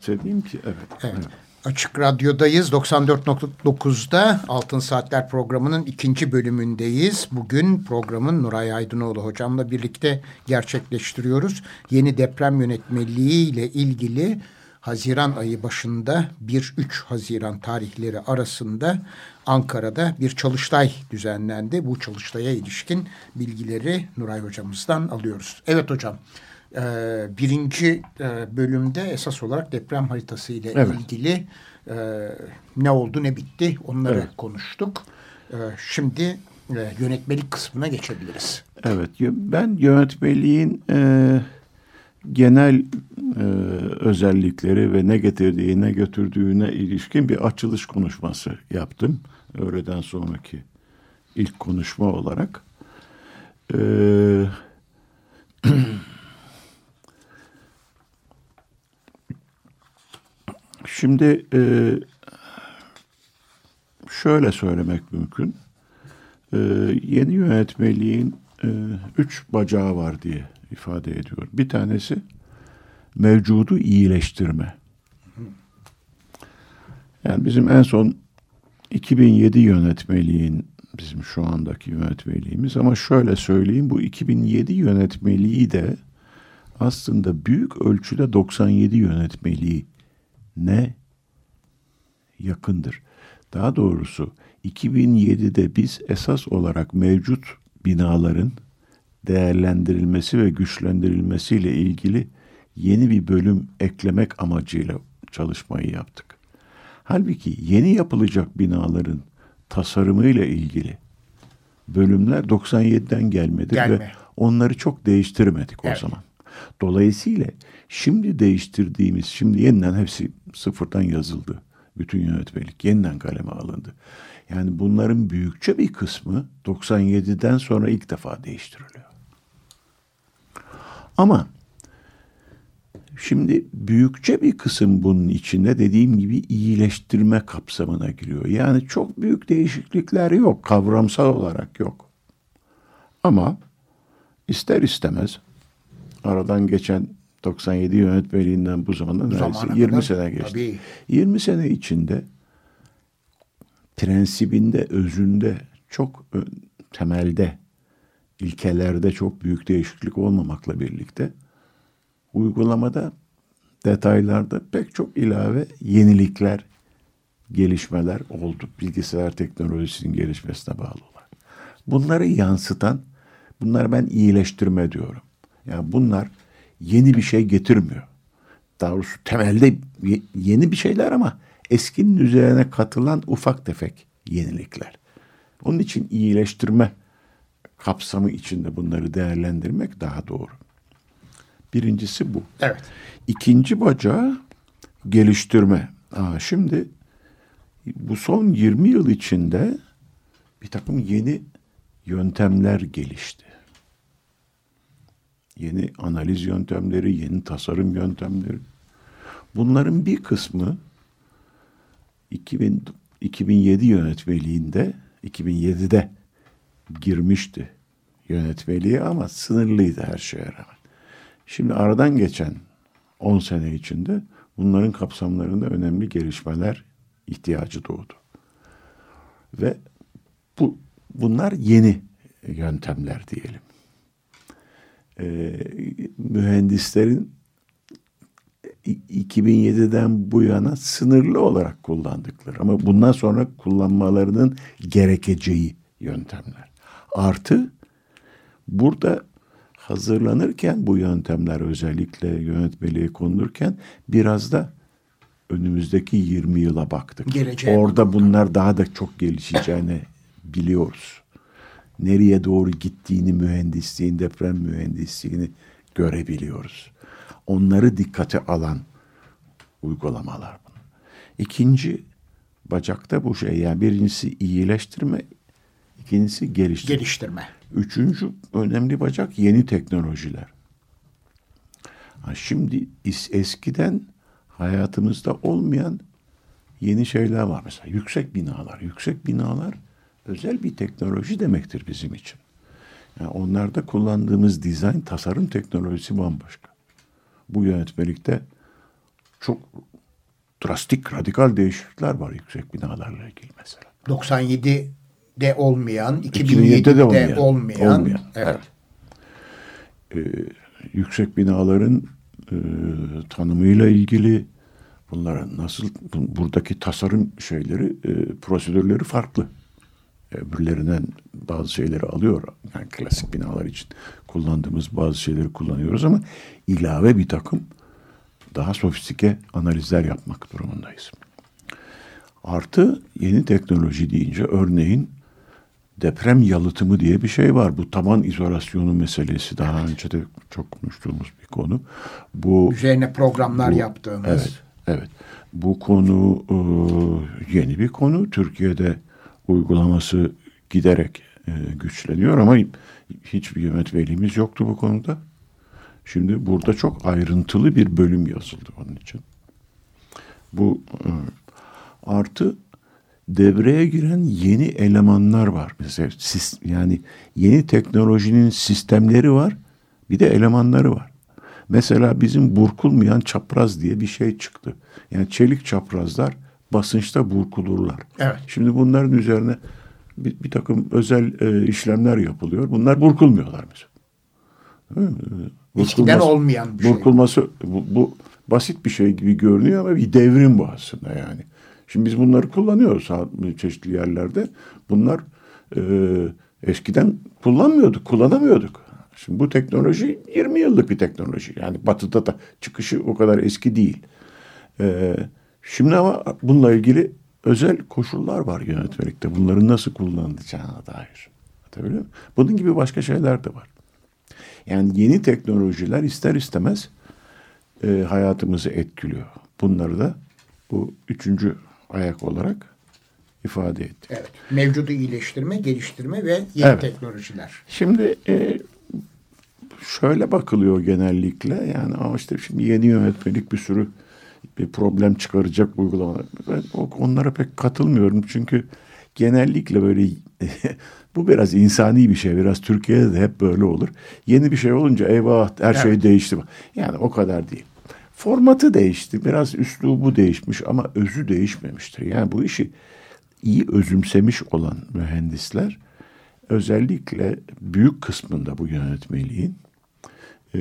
bahsedeyim ki evet. Evet. evet. Açık Radyo'dayız. doksan dört nokta dokuzda Altın Saatler programının ikinci bölümündeyiz. Bugün programın Nuray Aydınoğlu hocamla birlikte gerçekleştiriyoruz. Yeni deprem yönetmeliği ile ilgili Haziran ayı başında bir üç Haziran tarihleri arasında Ankara'da bir çalıştay düzenlendi. Bu çalıştaya ilişkin bilgileri Nuray hocamızdan alıyoruz. Evet hocam. Ee, birinci e, bölümde esas olarak deprem haritası ile Evet. ilgili e, ne oldu ne bitti onları Evet. konuştuk. E, şimdi e, yönetmelik kısmına geçebiliriz. Evet, ben yönetmeliğin e, genel e, özellikleri ve ne getirdiği, ne götürdüğüne ilişkin bir açılış konuşması yaptım. Öğleden sonraki ilk konuşma olarak. E, Şimdi e, şöyle söylemek mümkün. E, yeni yönetmeliğin e, üç bacağı var diye ifade ediyor. Bir tanesi mevcudu iyileştirme. Yani bizim en son iki bin yedi yönetmeliğin bizim şu andaki yönetmeliğimiz ama şöyle söyleyeyim bu iki bin yedi yönetmeliği de aslında büyük ölçüde doksan yedi yönetmeliği ne yakındır. Daha doğrusu iki bin yedide biz esas olarak mevcut binaların değerlendirilmesi ve güçlendirilmesiyle ilgili yeni bir bölüm eklemek amacıyla çalışmayı yaptık. Halbuki yeni yapılacak binaların tasarımıyla ilgili bölümler doksan yediden gelmedi Gelme. ve onları çok değiştirmedik Evet. o zaman. Dolayısıyla şimdi değiştirdiğimiz, şimdi yeniden hepsi sıfırdan yazıldı. Bütün yönetmelik yeniden kaleme alındı. Yani bunların büyükçe bir kısmı doksan yediden sonra ilk defa değiştiriliyor. Ama şimdi büyükçe bir kısım bunun içinde dediğim gibi iyileştirme kapsamına giriyor. Yani çok büyük değişiklikler yok, kavramsal olarak yok. Ama ister istemez aradan geçen doksan yedi yönetmeliğinden bu zamana neredeyse zamana yirmi kadar, sene geçti. tabii. yirmi sene içinde prensibinde, özünde çok ö- temelde, ilkelerde çok büyük değişiklik olmamakla birlikte uygulamada, detaylarda pek çok ilave yenilikler, gelişmeler oldu. Bilgisayar teknolojisinin gelişmesine bağlı olarak. Bunları yansıtan, bunları ben iyileştirme diyorum. Yani bunlar yeni bir şey getirmiyor. Daha doğrusu temelde ye- yeni bir şeyler ama eskinin üzerine katılan ufak tefek yenilikler. Onun için iyileştirme kapsamı içinde bunları değerlendirmek daha doğru. Birincisi bu. Evet. İkinci bacağı geliştirme. Aa, şimdi bu son yirmi yıl içinde bir takım yeni yöntemler gelişti. Yeni analiz yöntemleri, yeni tasarım yöntemleri. Bunların bir kısmı iki bin, iki bin yedi yönetmeliğinde, iki bin yedide girmişti yönetmeliğe ama sınırlıydı her şeye rağmen. Şimdi aradan geçen on sene içinde bunların kapsamlarında önemli gelişmeler ihtiyacı doğdu. Ve bu bunlar yeni yöntemler diyelim. Ee, mühendislerin iki bin yediden bu yana sınırlı olarak kullandıkları ama bundan sonra kullanmalarının gerekeceği yöntemler. Artı burada hazırlanırken bu yöntemler özellikle yönetmeliğe konulurken biraz da önümüzdeki yirmi yıla baktık. Geleceğe Orada baktık. bunlar daha da çok gelişeceğini biliyoruz. Nereye doğru gittiğini mühendisliğin, deprem mühendisliğini görebiliyoruz. Onları dikkate alan uygulamalar bunlar. İkinci bacakta bu şey, yani birincisi iyileştirme, ikincisi geliştirme. Geliştirme. Üçüncü önemli bacak yeni teknolojiler. Ha, şimdi is- eskiden hayatımızda olmayan yeni şeyler var. Mesela yüksek binalar. Yüksek binalar özel bir teknoloji demektir bizim için. Yani onlarda kullandığımız dizayn, tasarım teknolojisi bambaşka. Bu yönetmelikte çok drastik, radikal değişiklikler var yüksek binalarla ilgili mesela. doksan yedide olmayan, iki bin iki bin yedide yedide de olmayan. olmayan. olmayan. Evet. Evet. Ee, yüksek binaların e, tanımıyla ilgili, bunlara nasıl, bu, buradaki tasarım şeyleri, e, prosedürleri farklı. Öbürlerinden bazı şeyleri alıyor. Yani klasik binalar için kullandığımız bazı şeyleri kullanıyoruz ama ilave bir takım daha sofistike analizler yapmak durumundayız. Artı yeni teknoloji deyince örneğin deprem yalıtımı diye bir şey var. Bu taban izolasyonu meselesi daha önce de çok konuştuğumuz bir konu. Bu Üzerine programlar bu, yaptığımız. Evet, evet. Bu konu e, yeni bir konu. Türkiye'de uygulaması giderek e, güçleniyor ama hiçbir yönetmeliğimiz yoktu bu konuda. Şimdi burada çok ayrıntılı bir bölüm yazıldı onun için. Bu e, artı devreye giren yeni elemanlar var. Mesela sis, yani yeni teknolojinin sistemleri var, bir de elemanları var. Mesela bizim burkulmayan çapraz diye bir şey çıktı. Yani çelik çaprazlar basınçta burkulurlar. Evet. Şimdi bunların üzerine bir, bir takım özel e, işlemler yapılıyor. Bunlar burkulmuyorlar mesela. Eskiden olmayan bir şey. Burkulması bu, bu basit bir şey gibi görünüyor ama bir devrim bu aslında yani. Şimdi biz bunları kullanıyoruz çeşitli yerlerde. Bunlar e, eskiden kullanmıyorduk, kullanamıyorduk. Şimdi bu teknoloji yirmi yıllık bir teknoloji. Yani batıda da çıkışı o kadar eski değil. E, şimdi ama bununla ilgili özel koşullar var yönetmelikte. Bunların nasıl kullanılacağına dair. Tabii mi? Bunun gibi başka şeyler de var. Yani yeni teknolojiler ister istemez e, hayatımızı etkiliyor. Bunları da bu üçüncü ayak olarak ifade etti. Evet. Mevcudu iyileştirme, geliştirme ve yeni Evet. teknolojiler. Şimdi e, şöyle bakılıyor genellikle. Yani ama işte şimdi yeni yönetmelik bir sürü bir problem çıkaracak uygulamalar. Ben onlara pek katılmıyorum. Çünkü genellikle böyle bu biraz insani bir şey. Biraz Türkiye'de de hep böyle olur. Yeni bir şey olunca eyvah her şey Evet. değişti. Yani o kadar değil. Formatı değişti. Biraz üslubu değişmiş ama özü değişmemiştir. Yani bu işi iyi özümsemiş olan mühendisler özellikle büyük kısmında bu yönetmeliğin e,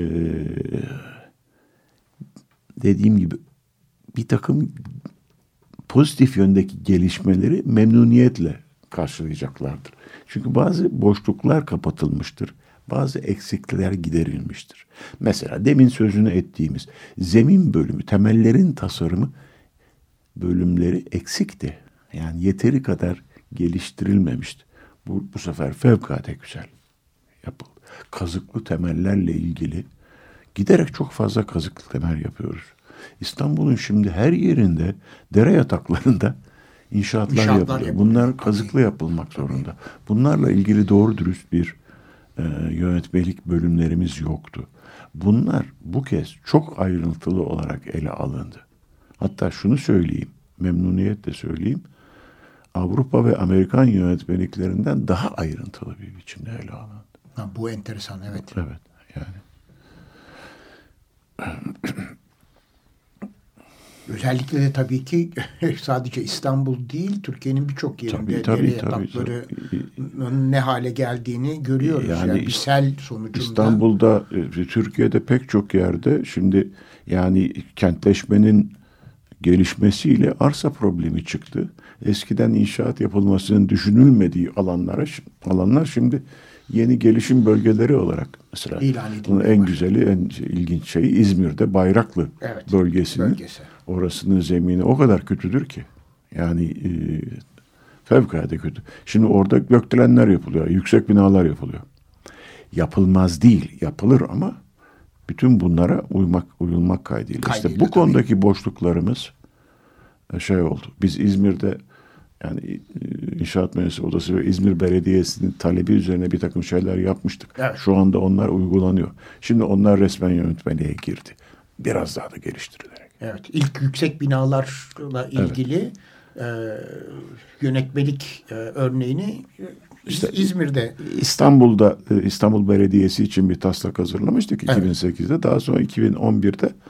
dediğim gibi bir takım pozitif yöndeki gelişmeleri memnuniyetle karşılayacaklardır. Çünkü bazı boşluklar kapatılmıştır. Bazı eksiklikler giderilmiştir. Mesela demin sözünü ettiğimiz zemin bölümü, temellerin tasarımı bölümleri eksikti. Yani yeteri kadar geliştirilmemişti. Bu, bu sefer fevkalade güzel yapıldı. Kazıklı temellerle ilgili giderek çok fazla kazıklı temel yapıyoruz. İstanbul'un şimdi her yerinde dere yataklarında inşaatlar, İnşaatlar yapılıyor. yapılıyor. Bunlar kazıklı yapılmak zorunda. Bunlarla ilgili doğru dürüst bir e, yönetmelik bölümlerimiz yoktu. Bunlar bu kez çok ayrıntılı olarak ele alındı. Hatta şunu söyleyeyim, memnuniyetle söyleyeyim. Avrupa ve Amerikan yönetmeliklerinden daha ayrıntılı bir biçimde ele alındı. Ha, bu enteresan, evet. Evet, yani. Özellikle de tabii ki sadece İstanbul değil, Türkiye'nin birçok yerinde Tabii, tabii, dere tabii, yataklarının ne hale geldiğini görüyoruz. Yani Yani, bir sel sonucunda. İstanbul'da, e, Türkiye'de pek çok yerde şimdi yani kentleşmenin gelişmesiyle arsa problemi çıktı. Eskiden inşaat yapılmasının düşünülmediği alanlara alanlar şimdi yeni gelişim bölgeleri olarak mesela İlan edildi. bunun en güzeli, en ilginç şeyi İzmir'de Bayraklı Evet, bölgesinin bölgesi. orasının zemini o kadar kötüdür ki. Yani e, fevkalade kötü. Şimdi orada gökdelenler yapılıyor, yüksek binalar yapılıyor. Yapılmaz değil, yapılır ama bütün bunlara uymak, uyulmak kaydıyla. Kaydıyla İşte bu tabii. konudaki boşluklarımız şey oldu. Biz İzmir'de yani İnşaat Mühendisleri Odası ve İzmir Belediyesi'nin talebi üzerine bir takım şeyler yapmıştık. Evet. Şu anda onlar uygulanıyor. Şimdi onlar resmen yönetmeliğe girdi. Biraz daha da geliştirilerek. Evet, ilk yüksek binalarla ilgili e, yönetmelik e, örneğini İşte İzmir'de. İstanbul'da İstanbul Belediyesi için bir taslak hazırlamıştık Evet. iki bin sekizde. Daha sonra iki bin on birde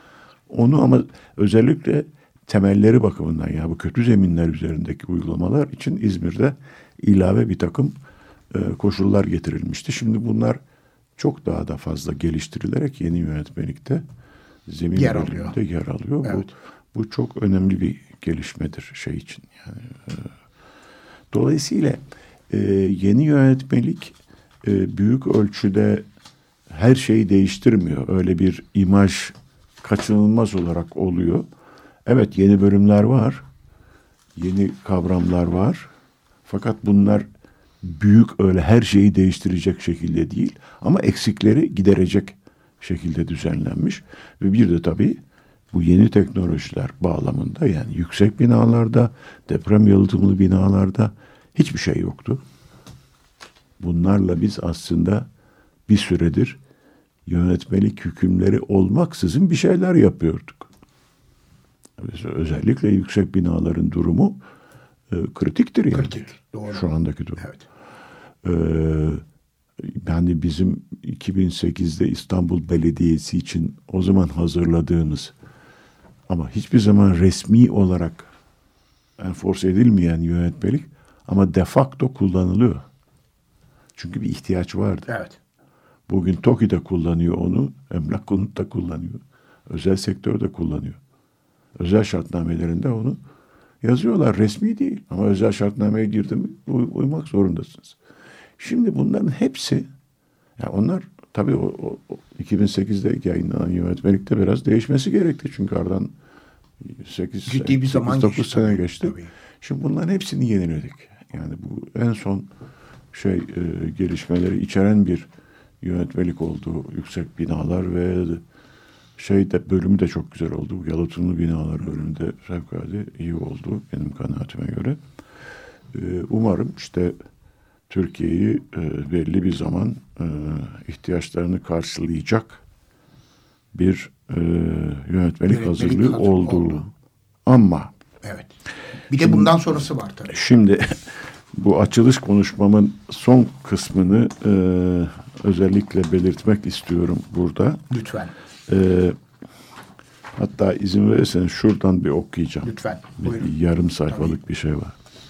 Onu ama özellikle temelleri bakımından, ya bu kötü zeminler üzerindeki uygulamalar için İzmir'de ilave bir takım e, koşullar getirilmişti. Şimdi bunlar çok daha da fazla geliştirilerek yeni yönetmelikte zemin Yer bölümünde alıyor. yer alıyor. Evet. Bu, bu çok önemli bir gelişmedir şey için. Yani, e, dolayısıyla e, yeni yönetmelik e, büyük ölçüde her şeyi değiştirmiyor. Öyle bir imaj kaçınılmaz olarak oluyor. Evet, yeni bölümler var. Yeni kavramlar var. Fakat bunlar büyük, öyle her şeyi değiştirecek şekilde değil. Ama eksikleri giderecek şekilde düzenlenmiş. Ve bir de tabii bu yeni teknolojiler bağlamında, yani yüksek binalarda, deprem yalıtımlı binalarda hiçbir şey yoktu. Bunlarla biz aslında bir süredir yönetmelik hükümleri olmaksızın bir şeyler yapıyorduk. Özellikle yüksek binaların durumu e, kritiktir yani. Kritik, doğru. Şu andaki durum. Evet. Ee, yani bizim iki bin sekizde İstanbul Belediyesi için o zaman hazırladığımız ama hiçbir zaman resmi olarak enforce edilmeyen yönetmelik ama de facto kullanılıyor. Çünkü bir ihtiyaç vardı. Evet. Bugün TOKİ de kullanıyor onu, Emlak Konut da kullanıyor, özel sektör de kullanıyor. Özel şartnamelerinde onu yazıyorlar, resmi değil ama özel şartnameye girdi mi uy- uymak zorundasınız. Şimdi bunların hepsi, yani onlar tabii o, o, o iki bin sekizde yayınlanan yönetmelikte biraz değişmesi gerekti. Çünkü aradan sekiz, Ciddi bir zaman dokuz geçti sene tabii, geçti. tabii. Şimdi bunların hepsini yeniledik. Yani bu en son şey e, gelişmeleri içeren bir yönetmelik oldu. Yüksek binalar ve şey de bölümü de çok güzel oldu. Yalıtımlı binalar bölümü de fevkalade iyi oldu benim kanaatime göre. Ee, umarım işte Türkiye'yi e, belli bir zaman e, ihtiyaçlarını karşılayacak bir e, yönetmelik, Yönetmelik hazırlığı hazır oldu. oldu. Ama Evet. Bir de bundan sonrası var tabii. şimdi bu açılış konuşmamın son kısmını e, özellikle belirtmek istiyorum burada. Lütfen. Ee, hatta izin verirseniz şuradan bir okuyacağım. Lütfen. Bir Buyurun. yarım sayfalık bir şey var.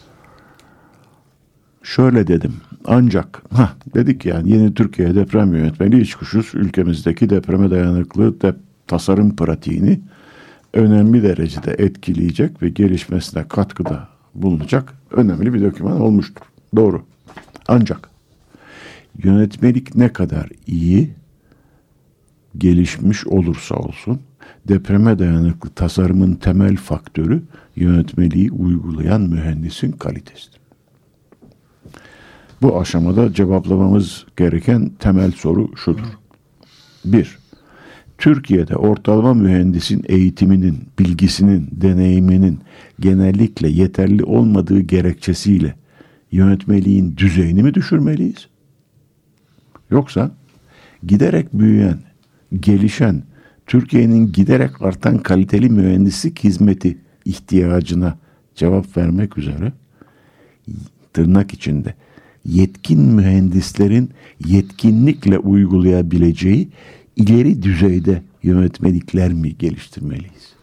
Şöyle dedim. Ancak ha dedik yani yeni Türkiye deprem yönetmeliği hiç kuşkusuz ülkemizdeki depreme dayanıklı dep tasarım pratiğini önemli derecede etkileyecek ve gelişmesine katkıda bulunacak önemli bir doküman olmuştur. Doğru. Ancak yönetmelik ne kadar iyi gelişmiş olursa olsun depreme dayanıklı tasarımın temel faktörü yönetmeliği uygulayan mühendisin kalitesidir. Bu aşamada cevaplamamız gereken temel soru şudur. Bir, Türkiye'de ortalama mühendisin eğitiminin, bilgisinin, deneyiminin genellikle yeterli olmadığı gerekçesiyle yönetmeliğin düzeyini mi düşürmeliyiz? Yoksa giderek büyüyen, gelişen, Türkiye'nin giderek artan kaliteli mühendislik hizmeti ihtiyacına cevap vermek üzere tırnak içinde yetkin mühendislerin yetkinlikle uygulayabileceği ileri düzeyde yönetmelikler mi geliştirmeliyiz?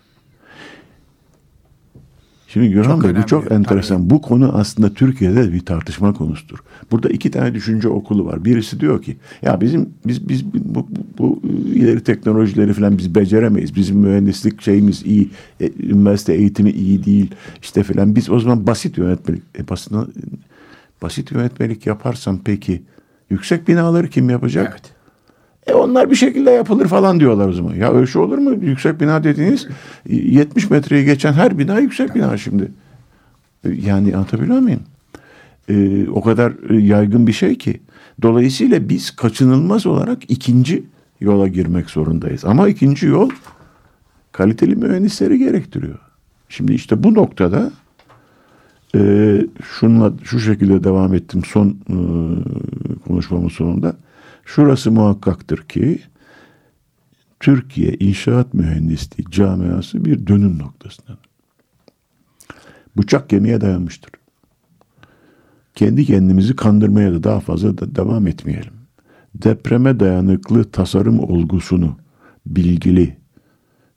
Şimdi Gürhan Çok Bey bu önemli, çok enteresan. tabii. Bu konu aslında Türkiye'de bir tartışma konusudur. Burada iki tane düşünce okulu var. Birisi diyor ki ya bizim biz biz bu, bu, bu ileri teknolojileri falan biz beceremeyiz. Bizim mühendislik şeyimiz iyi, e, üniversite eğitimi iyi değil işte falan. Biz o zaman basit yönetmelik e, basit, basit yönetmelik yaparsam peki yüksek binaları kim yapacak? Evet. E onlar bir şekilde yapılır falan diyorlar o zaman. Ya öyle şey olur mu? Yüksek bina dediğiniz yetmiş metreyi geçen her bina yüksek bina şimdi. Yani anlatabiliyor muyum? Ee, o kadar yaygın bir şey ki. Dolayısıyla biz kaçınılmaz olarak ikinci yola girmek zorundayız. Ama ikinci yol kaliteli mühendisleri gerektiriyor. Şimdi işte bu noktada e, şunla şu şekilde devam ettim son e, konuşmamın sonunda. Şurası muhakkaktır ki Türkiye İnşaat Mühendisliği camiası bir dönüm noktasında. Bıçak kemiğe dayanmıştır. Kendi kendimizi kandırmaya da daha fazla da devam etmeyelim. Depreme dayanıklı tasarım olgusunu bilgili,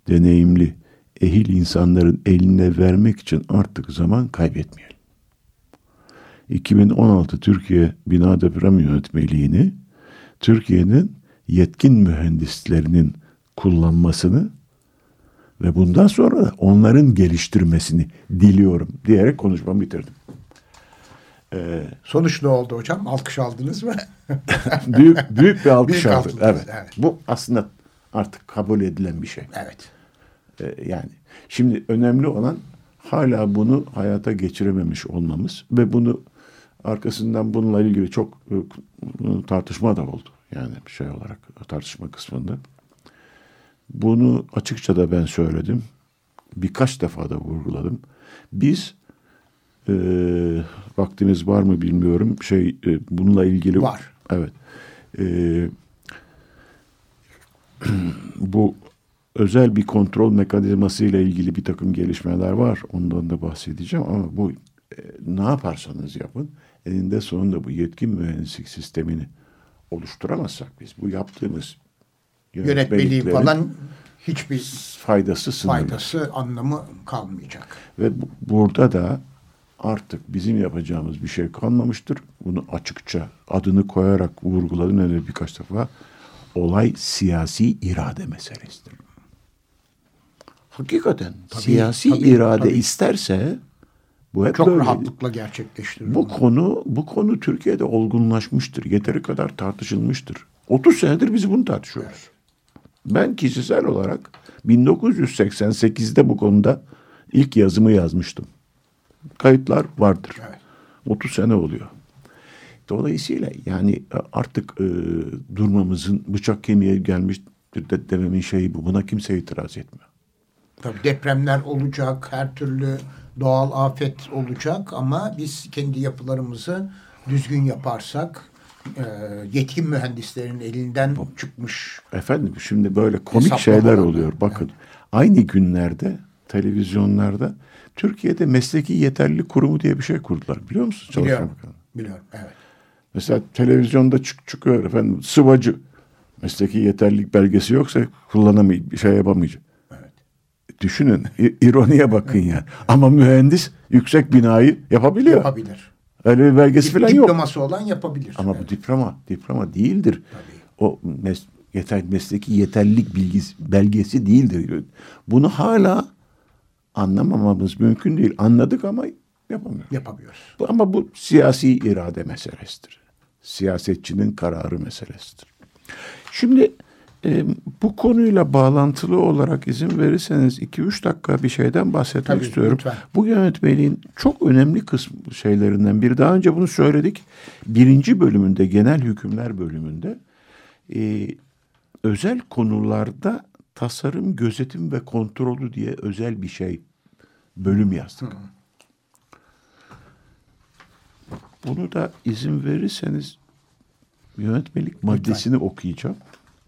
deneyimli, ehil insanların eline vermek için artık zaman kaybetmeyelim. iki bin on altı Türkiye Bina Deprem Yönetmeliğini Türkiye'nin yetkin mühendislerinin kullanmasını ve bundan sonra da onların geliştirmesini diliyorum diyerek konuşmamı bitirdim. Ee, Sonuç ne oldu hocam? Alkış aldınız mı? büyük büyük bir alkış Büyük aldık. alkış, Evet. evet. Bu aslında artık kabul edilen bir şey. Evet. Ee, yani şimdi önemli olan hala bunu hayata geçirememiş olmamız ve bunu arkasından bununla ilgili çok e, tartışma da oldu. Yani şey olarak tartışma kısmında. Bunu açıkça da ben söyledim. Birkaç defa da vurguladım. Biz e, vaktiniz var mı bilmiyorum. Şey e, bununla ilgili var. Evet. E, bu özel bir kontrol mekanizması ile ilgili bir takım gelişmeler var. Ondan da bahsedeceğim ama bu e, ne yaparsanız yapın eninde sonunda bu yetkin mühendislik sistemini oluşturamazsak biz bu yaptığımız Yönetmeliği yönetmeliklerin falan hiçbir faydası sınırlı. faydası, anlamı kalmayacak. Ve bu- burada da artık bizim yapacağımız bir şey kalmamıştır. Bunu açıkça adını koyarak vurguladım öyle birkaç defa. Olay siyasi irade meselesidir. Hakikaten Tabii, siyasi tabii, irade tabii. isterse bu hep Çok böyle. rahatlıkla gerçekleştirilir. Bu konu bu konu Türkiye'de olgunlaşmıştır. Yeteri kadar tartışılmıştır. otuz senedir biz bunu tartışıyoruz. Ben kişisel olarak bin dokuz yüz seksen sekizde bu konuda ilk yazımı yazmıştım. Kayıtlar vardır. Evet. otuz sene oluyor. Dolayısıyla yani artık e, durmamızın bıçak kemiğe gelmiştir de dememin şeyi bu. Buna kimse itiraz etmiyor. Tabii depremler olacak, her türlü doğal afet olacak ama biz kendi yapılarımızı düzgün yaparsak e, yetkin mühendislerin elinden çıkmış. Efendim şimdi böyle komik Hesaplamalar şeyler da, oluyor. Bakın aynı günlerde televizyonlarda Türkiye'de Mesleki Yeterlilik Kurumu diye bir şey kurdular. Biliyor musunuz? Çalışma Biliyorum. Bakanı. Biliyorum. Evet. Mesela televizyonda çık çıkıyor efendim sıvacı. Mesleki yeterlilik belgesi yoksa kullanamayacak, bir şey yapamayacak. Evet. Düşünün, i- ironiye bakın yani. Ama mühendis yüksek binayı yapabiliyor. Yapabilir. Öyle bir belgesi falan yok. Diploması olan yapabilir. Ama Evet. bu diploma, diploma değildir. Tabii. O mes yeter mesleki yeterlilik bilgisi belgesi değildir. Bunu hala anlamamamız mümkün değil. Anladık ama yapamıyoruz. Yapamıyoruz. Bu- Ama bu siyasi irade meselesidir. Siyasetçinin kararı meselesidir. Şimdi e, bu konuyla bağlantılı olarak izin verirseniz iki üç dakika bir şeyden bahsetmek Tabii, istiyorum. lütfen. Bu yönetmeliğin çok önemli kısmı şeylerinden biri. Daha önce bunu söyledik. Birinci bölümünde, genel hükümler bölümünde e, özel konularda tasarım, gözetim ve kontrolü diye özel bir şey bölüm yazdık. Hı. Bunu da izin verirseniz yönetmelik maddesini okuyacağım.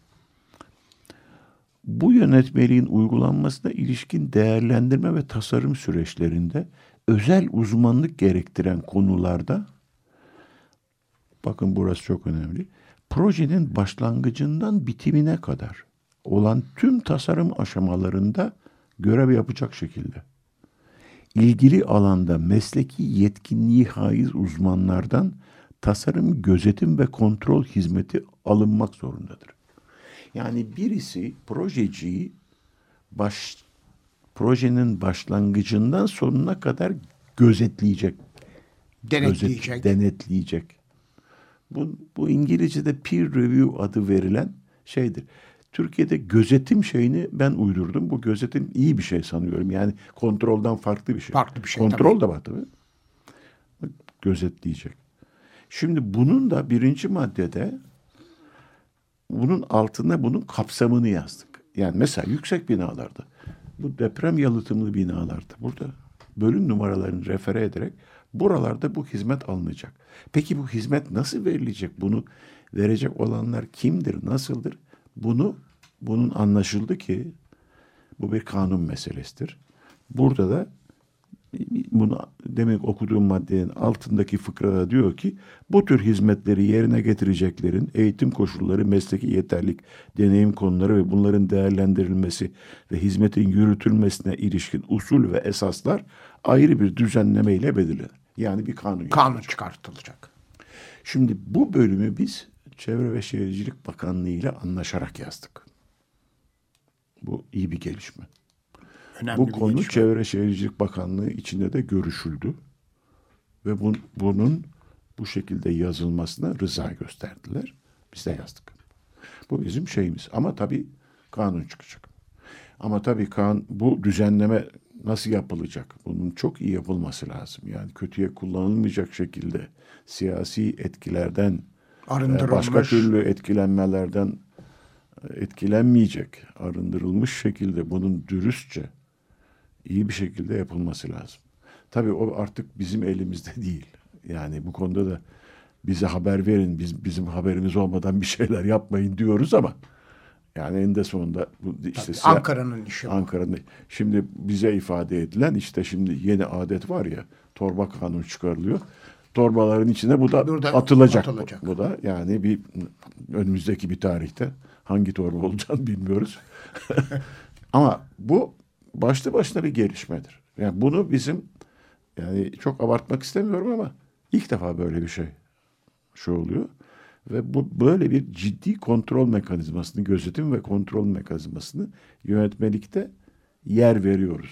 Bu yönetmeliğin uygulanmasına ilişkin değerlendirme ve tasarım süreçlerinde özel uzmanlık gerektiren konularda, bakın burası çok önemli, projenin başlangıcından bitimine kadar olan tüm tasarım aşamalarında görev yapacak şekilde ilgili alanda mesleki yetkinliği haiz uzmanlardan tasarım, gözetim ve kontrol hizmeti alınmak zorundadır. Yani birisi projeciyi baş, projenin başlangıcından sonuna kadar gözetleyecek. Denetleyecek. Gözet, denetleyecek. Bu, bu İngilizce'de peer review adı verilen şeydir. Türkiye'de gözetim şeyini ben uydurdum. Bu gözetim iyi bir şey sanıyorum. Yani kontrolden farklı bir şey. Farklı bir şey, Kontrol tabii. da var tabii. Gözetleyecek. Şimdi bunun da birinci maddede bunun altına bunun kapsamını yazdık. Yani mesela yüksek binalarda, bu deprem yalıtımlı binalarda burada bölüm numaralarını refere ederek buralarda bu hizmet alınacak. Peki bu hizmet nasıl verilecek? Bunu verecek olanlar kimdir, nasıldır? Bunu bunun anlaşıldı ki bu bir kanun meselesidir. Burada da bunu demek okuduğum maddenin altındaki fıkrada diyor ki bu tür hizmetleri yerine getireceklerin eğitim koşulları, mesleki yeterlilik, deneyim konuları ve bunların değerlendirilmesi ve hizmetin yürütülmesine ilişkin usul ve esaslar ayrı bir düzenleme ile belirlenir. Yani bir kanun. Kanun çıkartılacak. Şimdi bu bölümü biz Çevre ve Şehircilik Bakanlığı ile anlaşarak yazdık. Bu iyi bir gelişme. Önemli Bu bir konu gelişme. Çevre Şehircilik Bakanlığı içinde de görüşüldü. Ve bun, bunun bu şekilde yazılmasına rıza gösterdiler. Biz de yazdık. Bu bizim şeyimiz. Ama tabii kanun çıkacak. Ama tabii kanun, bu düzenleme nasıl yapılacak? Bunun çok iyi yapılması lazım. Yani kötüye kullanılmayacak şekilde siyasi etkilerden, Arındırılmış. başka türlü etkilenmelerden etkilenmeyecek, arındırılmış şekilde bunun dürüstçe, iyi bir şekilde yapılması lazım. Tabii o artık bizim elimizde değil. Yani bu konuda da bize haber verin, biz bizim haberimiz olmadan bir şeyler yapmayın diyoruz ama yani eninde sonunda bu işte Tabii, Ankara'nın işi. Ankara'nın. Şimdi bize ifade edilen işte şimdi yeni adet var ya, torba kanun çıkarılıyor. Torbaların içine bu da Burada atılacak. atılacak. Bu, bu da yani bir önümüzdeki bir tarihte hangi torba olacağını bilmiyoruz. Ama bu başlı başına bir gelişmedir. Yani bunu bizim yani çok abartmak istemiyorum ama ilk defa böyle bir şey şu oluyor. Ve bu böyle bir ciddi kontrol mekanizmasını, gözetim ve kontrol mekanizmasını yönetmelikte yer veriyoruz.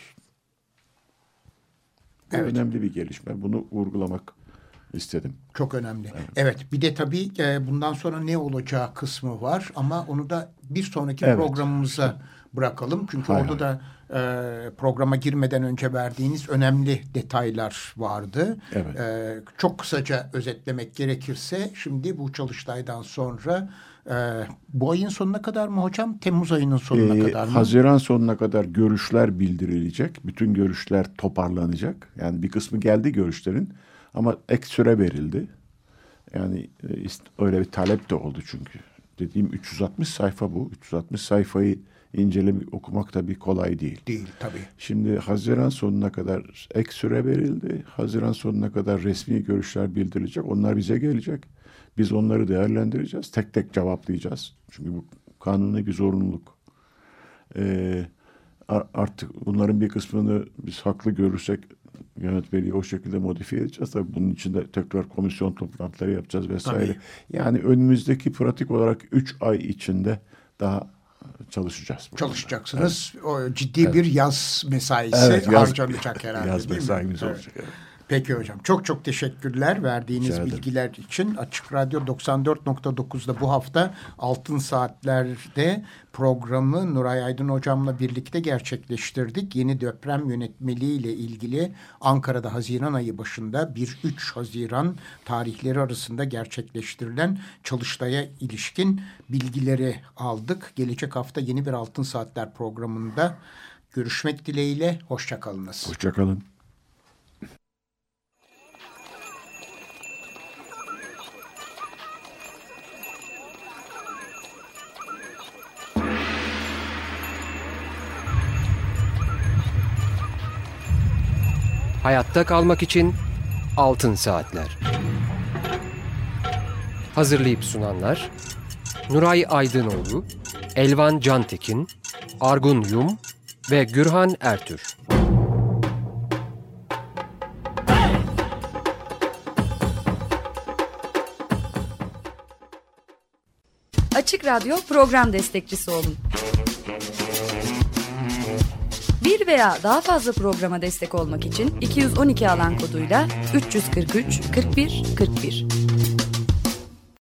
Bu Evet. önemli bir gelişme. Bunu vurgulamak istedim. Çok önemli. Evet. evet. Bir de tabii e, bundan sonra ne olacağı kısmı var ama onu da bir sonraki Evet. programımıza bırakalım. Çünkü Hay orada da e, programa girmeden önce verdiğiniz önemli detaylar vardı. Evet. E, çok kısaca özetlemek gerekirse şimdi bu Çalıştay'dan sonra e, bu ayın sonuna kadar mı hocam? Temmuz ayının sonuna Ee, kadar mı? Haziran sonuna kadar görüşler bildirilecek. Bütün görüşler toparlanacak. Yani bir kısmı geldi görüşlerin ama ek süre verildi. Yani e, öyle bir talep de oldu çünkü. Dediğim üç yüz altmış sayfa bu. üç yüz altmış sayfayı incelemek, okumak tabii kolay değil. Değil tabii. Şimdi Haziran sonuna kadar ek süre verildi. Haziran sonuna kadar resmi görüşler bildirilecek. Onlar bize gelecek. Biz onları değerlendireceğiz. Tek tek cevaplayacağız. Çünkü bu kanuni bir zorunluluk. Ee, artık bunların bir kısmını biz haklı görürsek yönetmeliği o şekilde modifiye edeceğiz. Tabii bunun için de tekrar komisyon toplantıları yapacağız vesaire. Tabii. Yani önümüzdeki pratik olarak üç ay içinde daha çalışacağız. Çalışacaksınız. Evet. O ciddi evet. bir yaz mesaisi evet, yaz, harcanacak herhalde. Yaz değil mesaimiz mi? olacak. Evet. Peki hocam. Çok çok teşekkürler verdiğiniz bilgiler için. Açık Radyo doksan dört nokta dokuzda bu hafta Altın Saatler'de programı Nuray Aydın hocamla birlikte gerçekleştirdik. Yeni deprem yönetmeliği ile ilgili Ankara'da Haziran ayı başında bir üç Haziran tarihleri arasında gerçekleştirilen Çalıştay'a ilişkin bilgileri aldık. Gelecek hafta yeni bir Altın Saatler programında görüşmek dileğiyle. Hoşça kalınız. Hoşça kalın. Hayatta kalmak için Altın Saatler. Hazırlayıp sunanlar Nuray Aydınoğlu, Elvan Cantekin, Argun Yum ve Gürhan Ertür. Açık Radyo program destekçisi olun. Bir veya daha fazla programa destek olmak için iki yüz on iki alan koduyla üç yüz kırk üç kırk bir kırk bir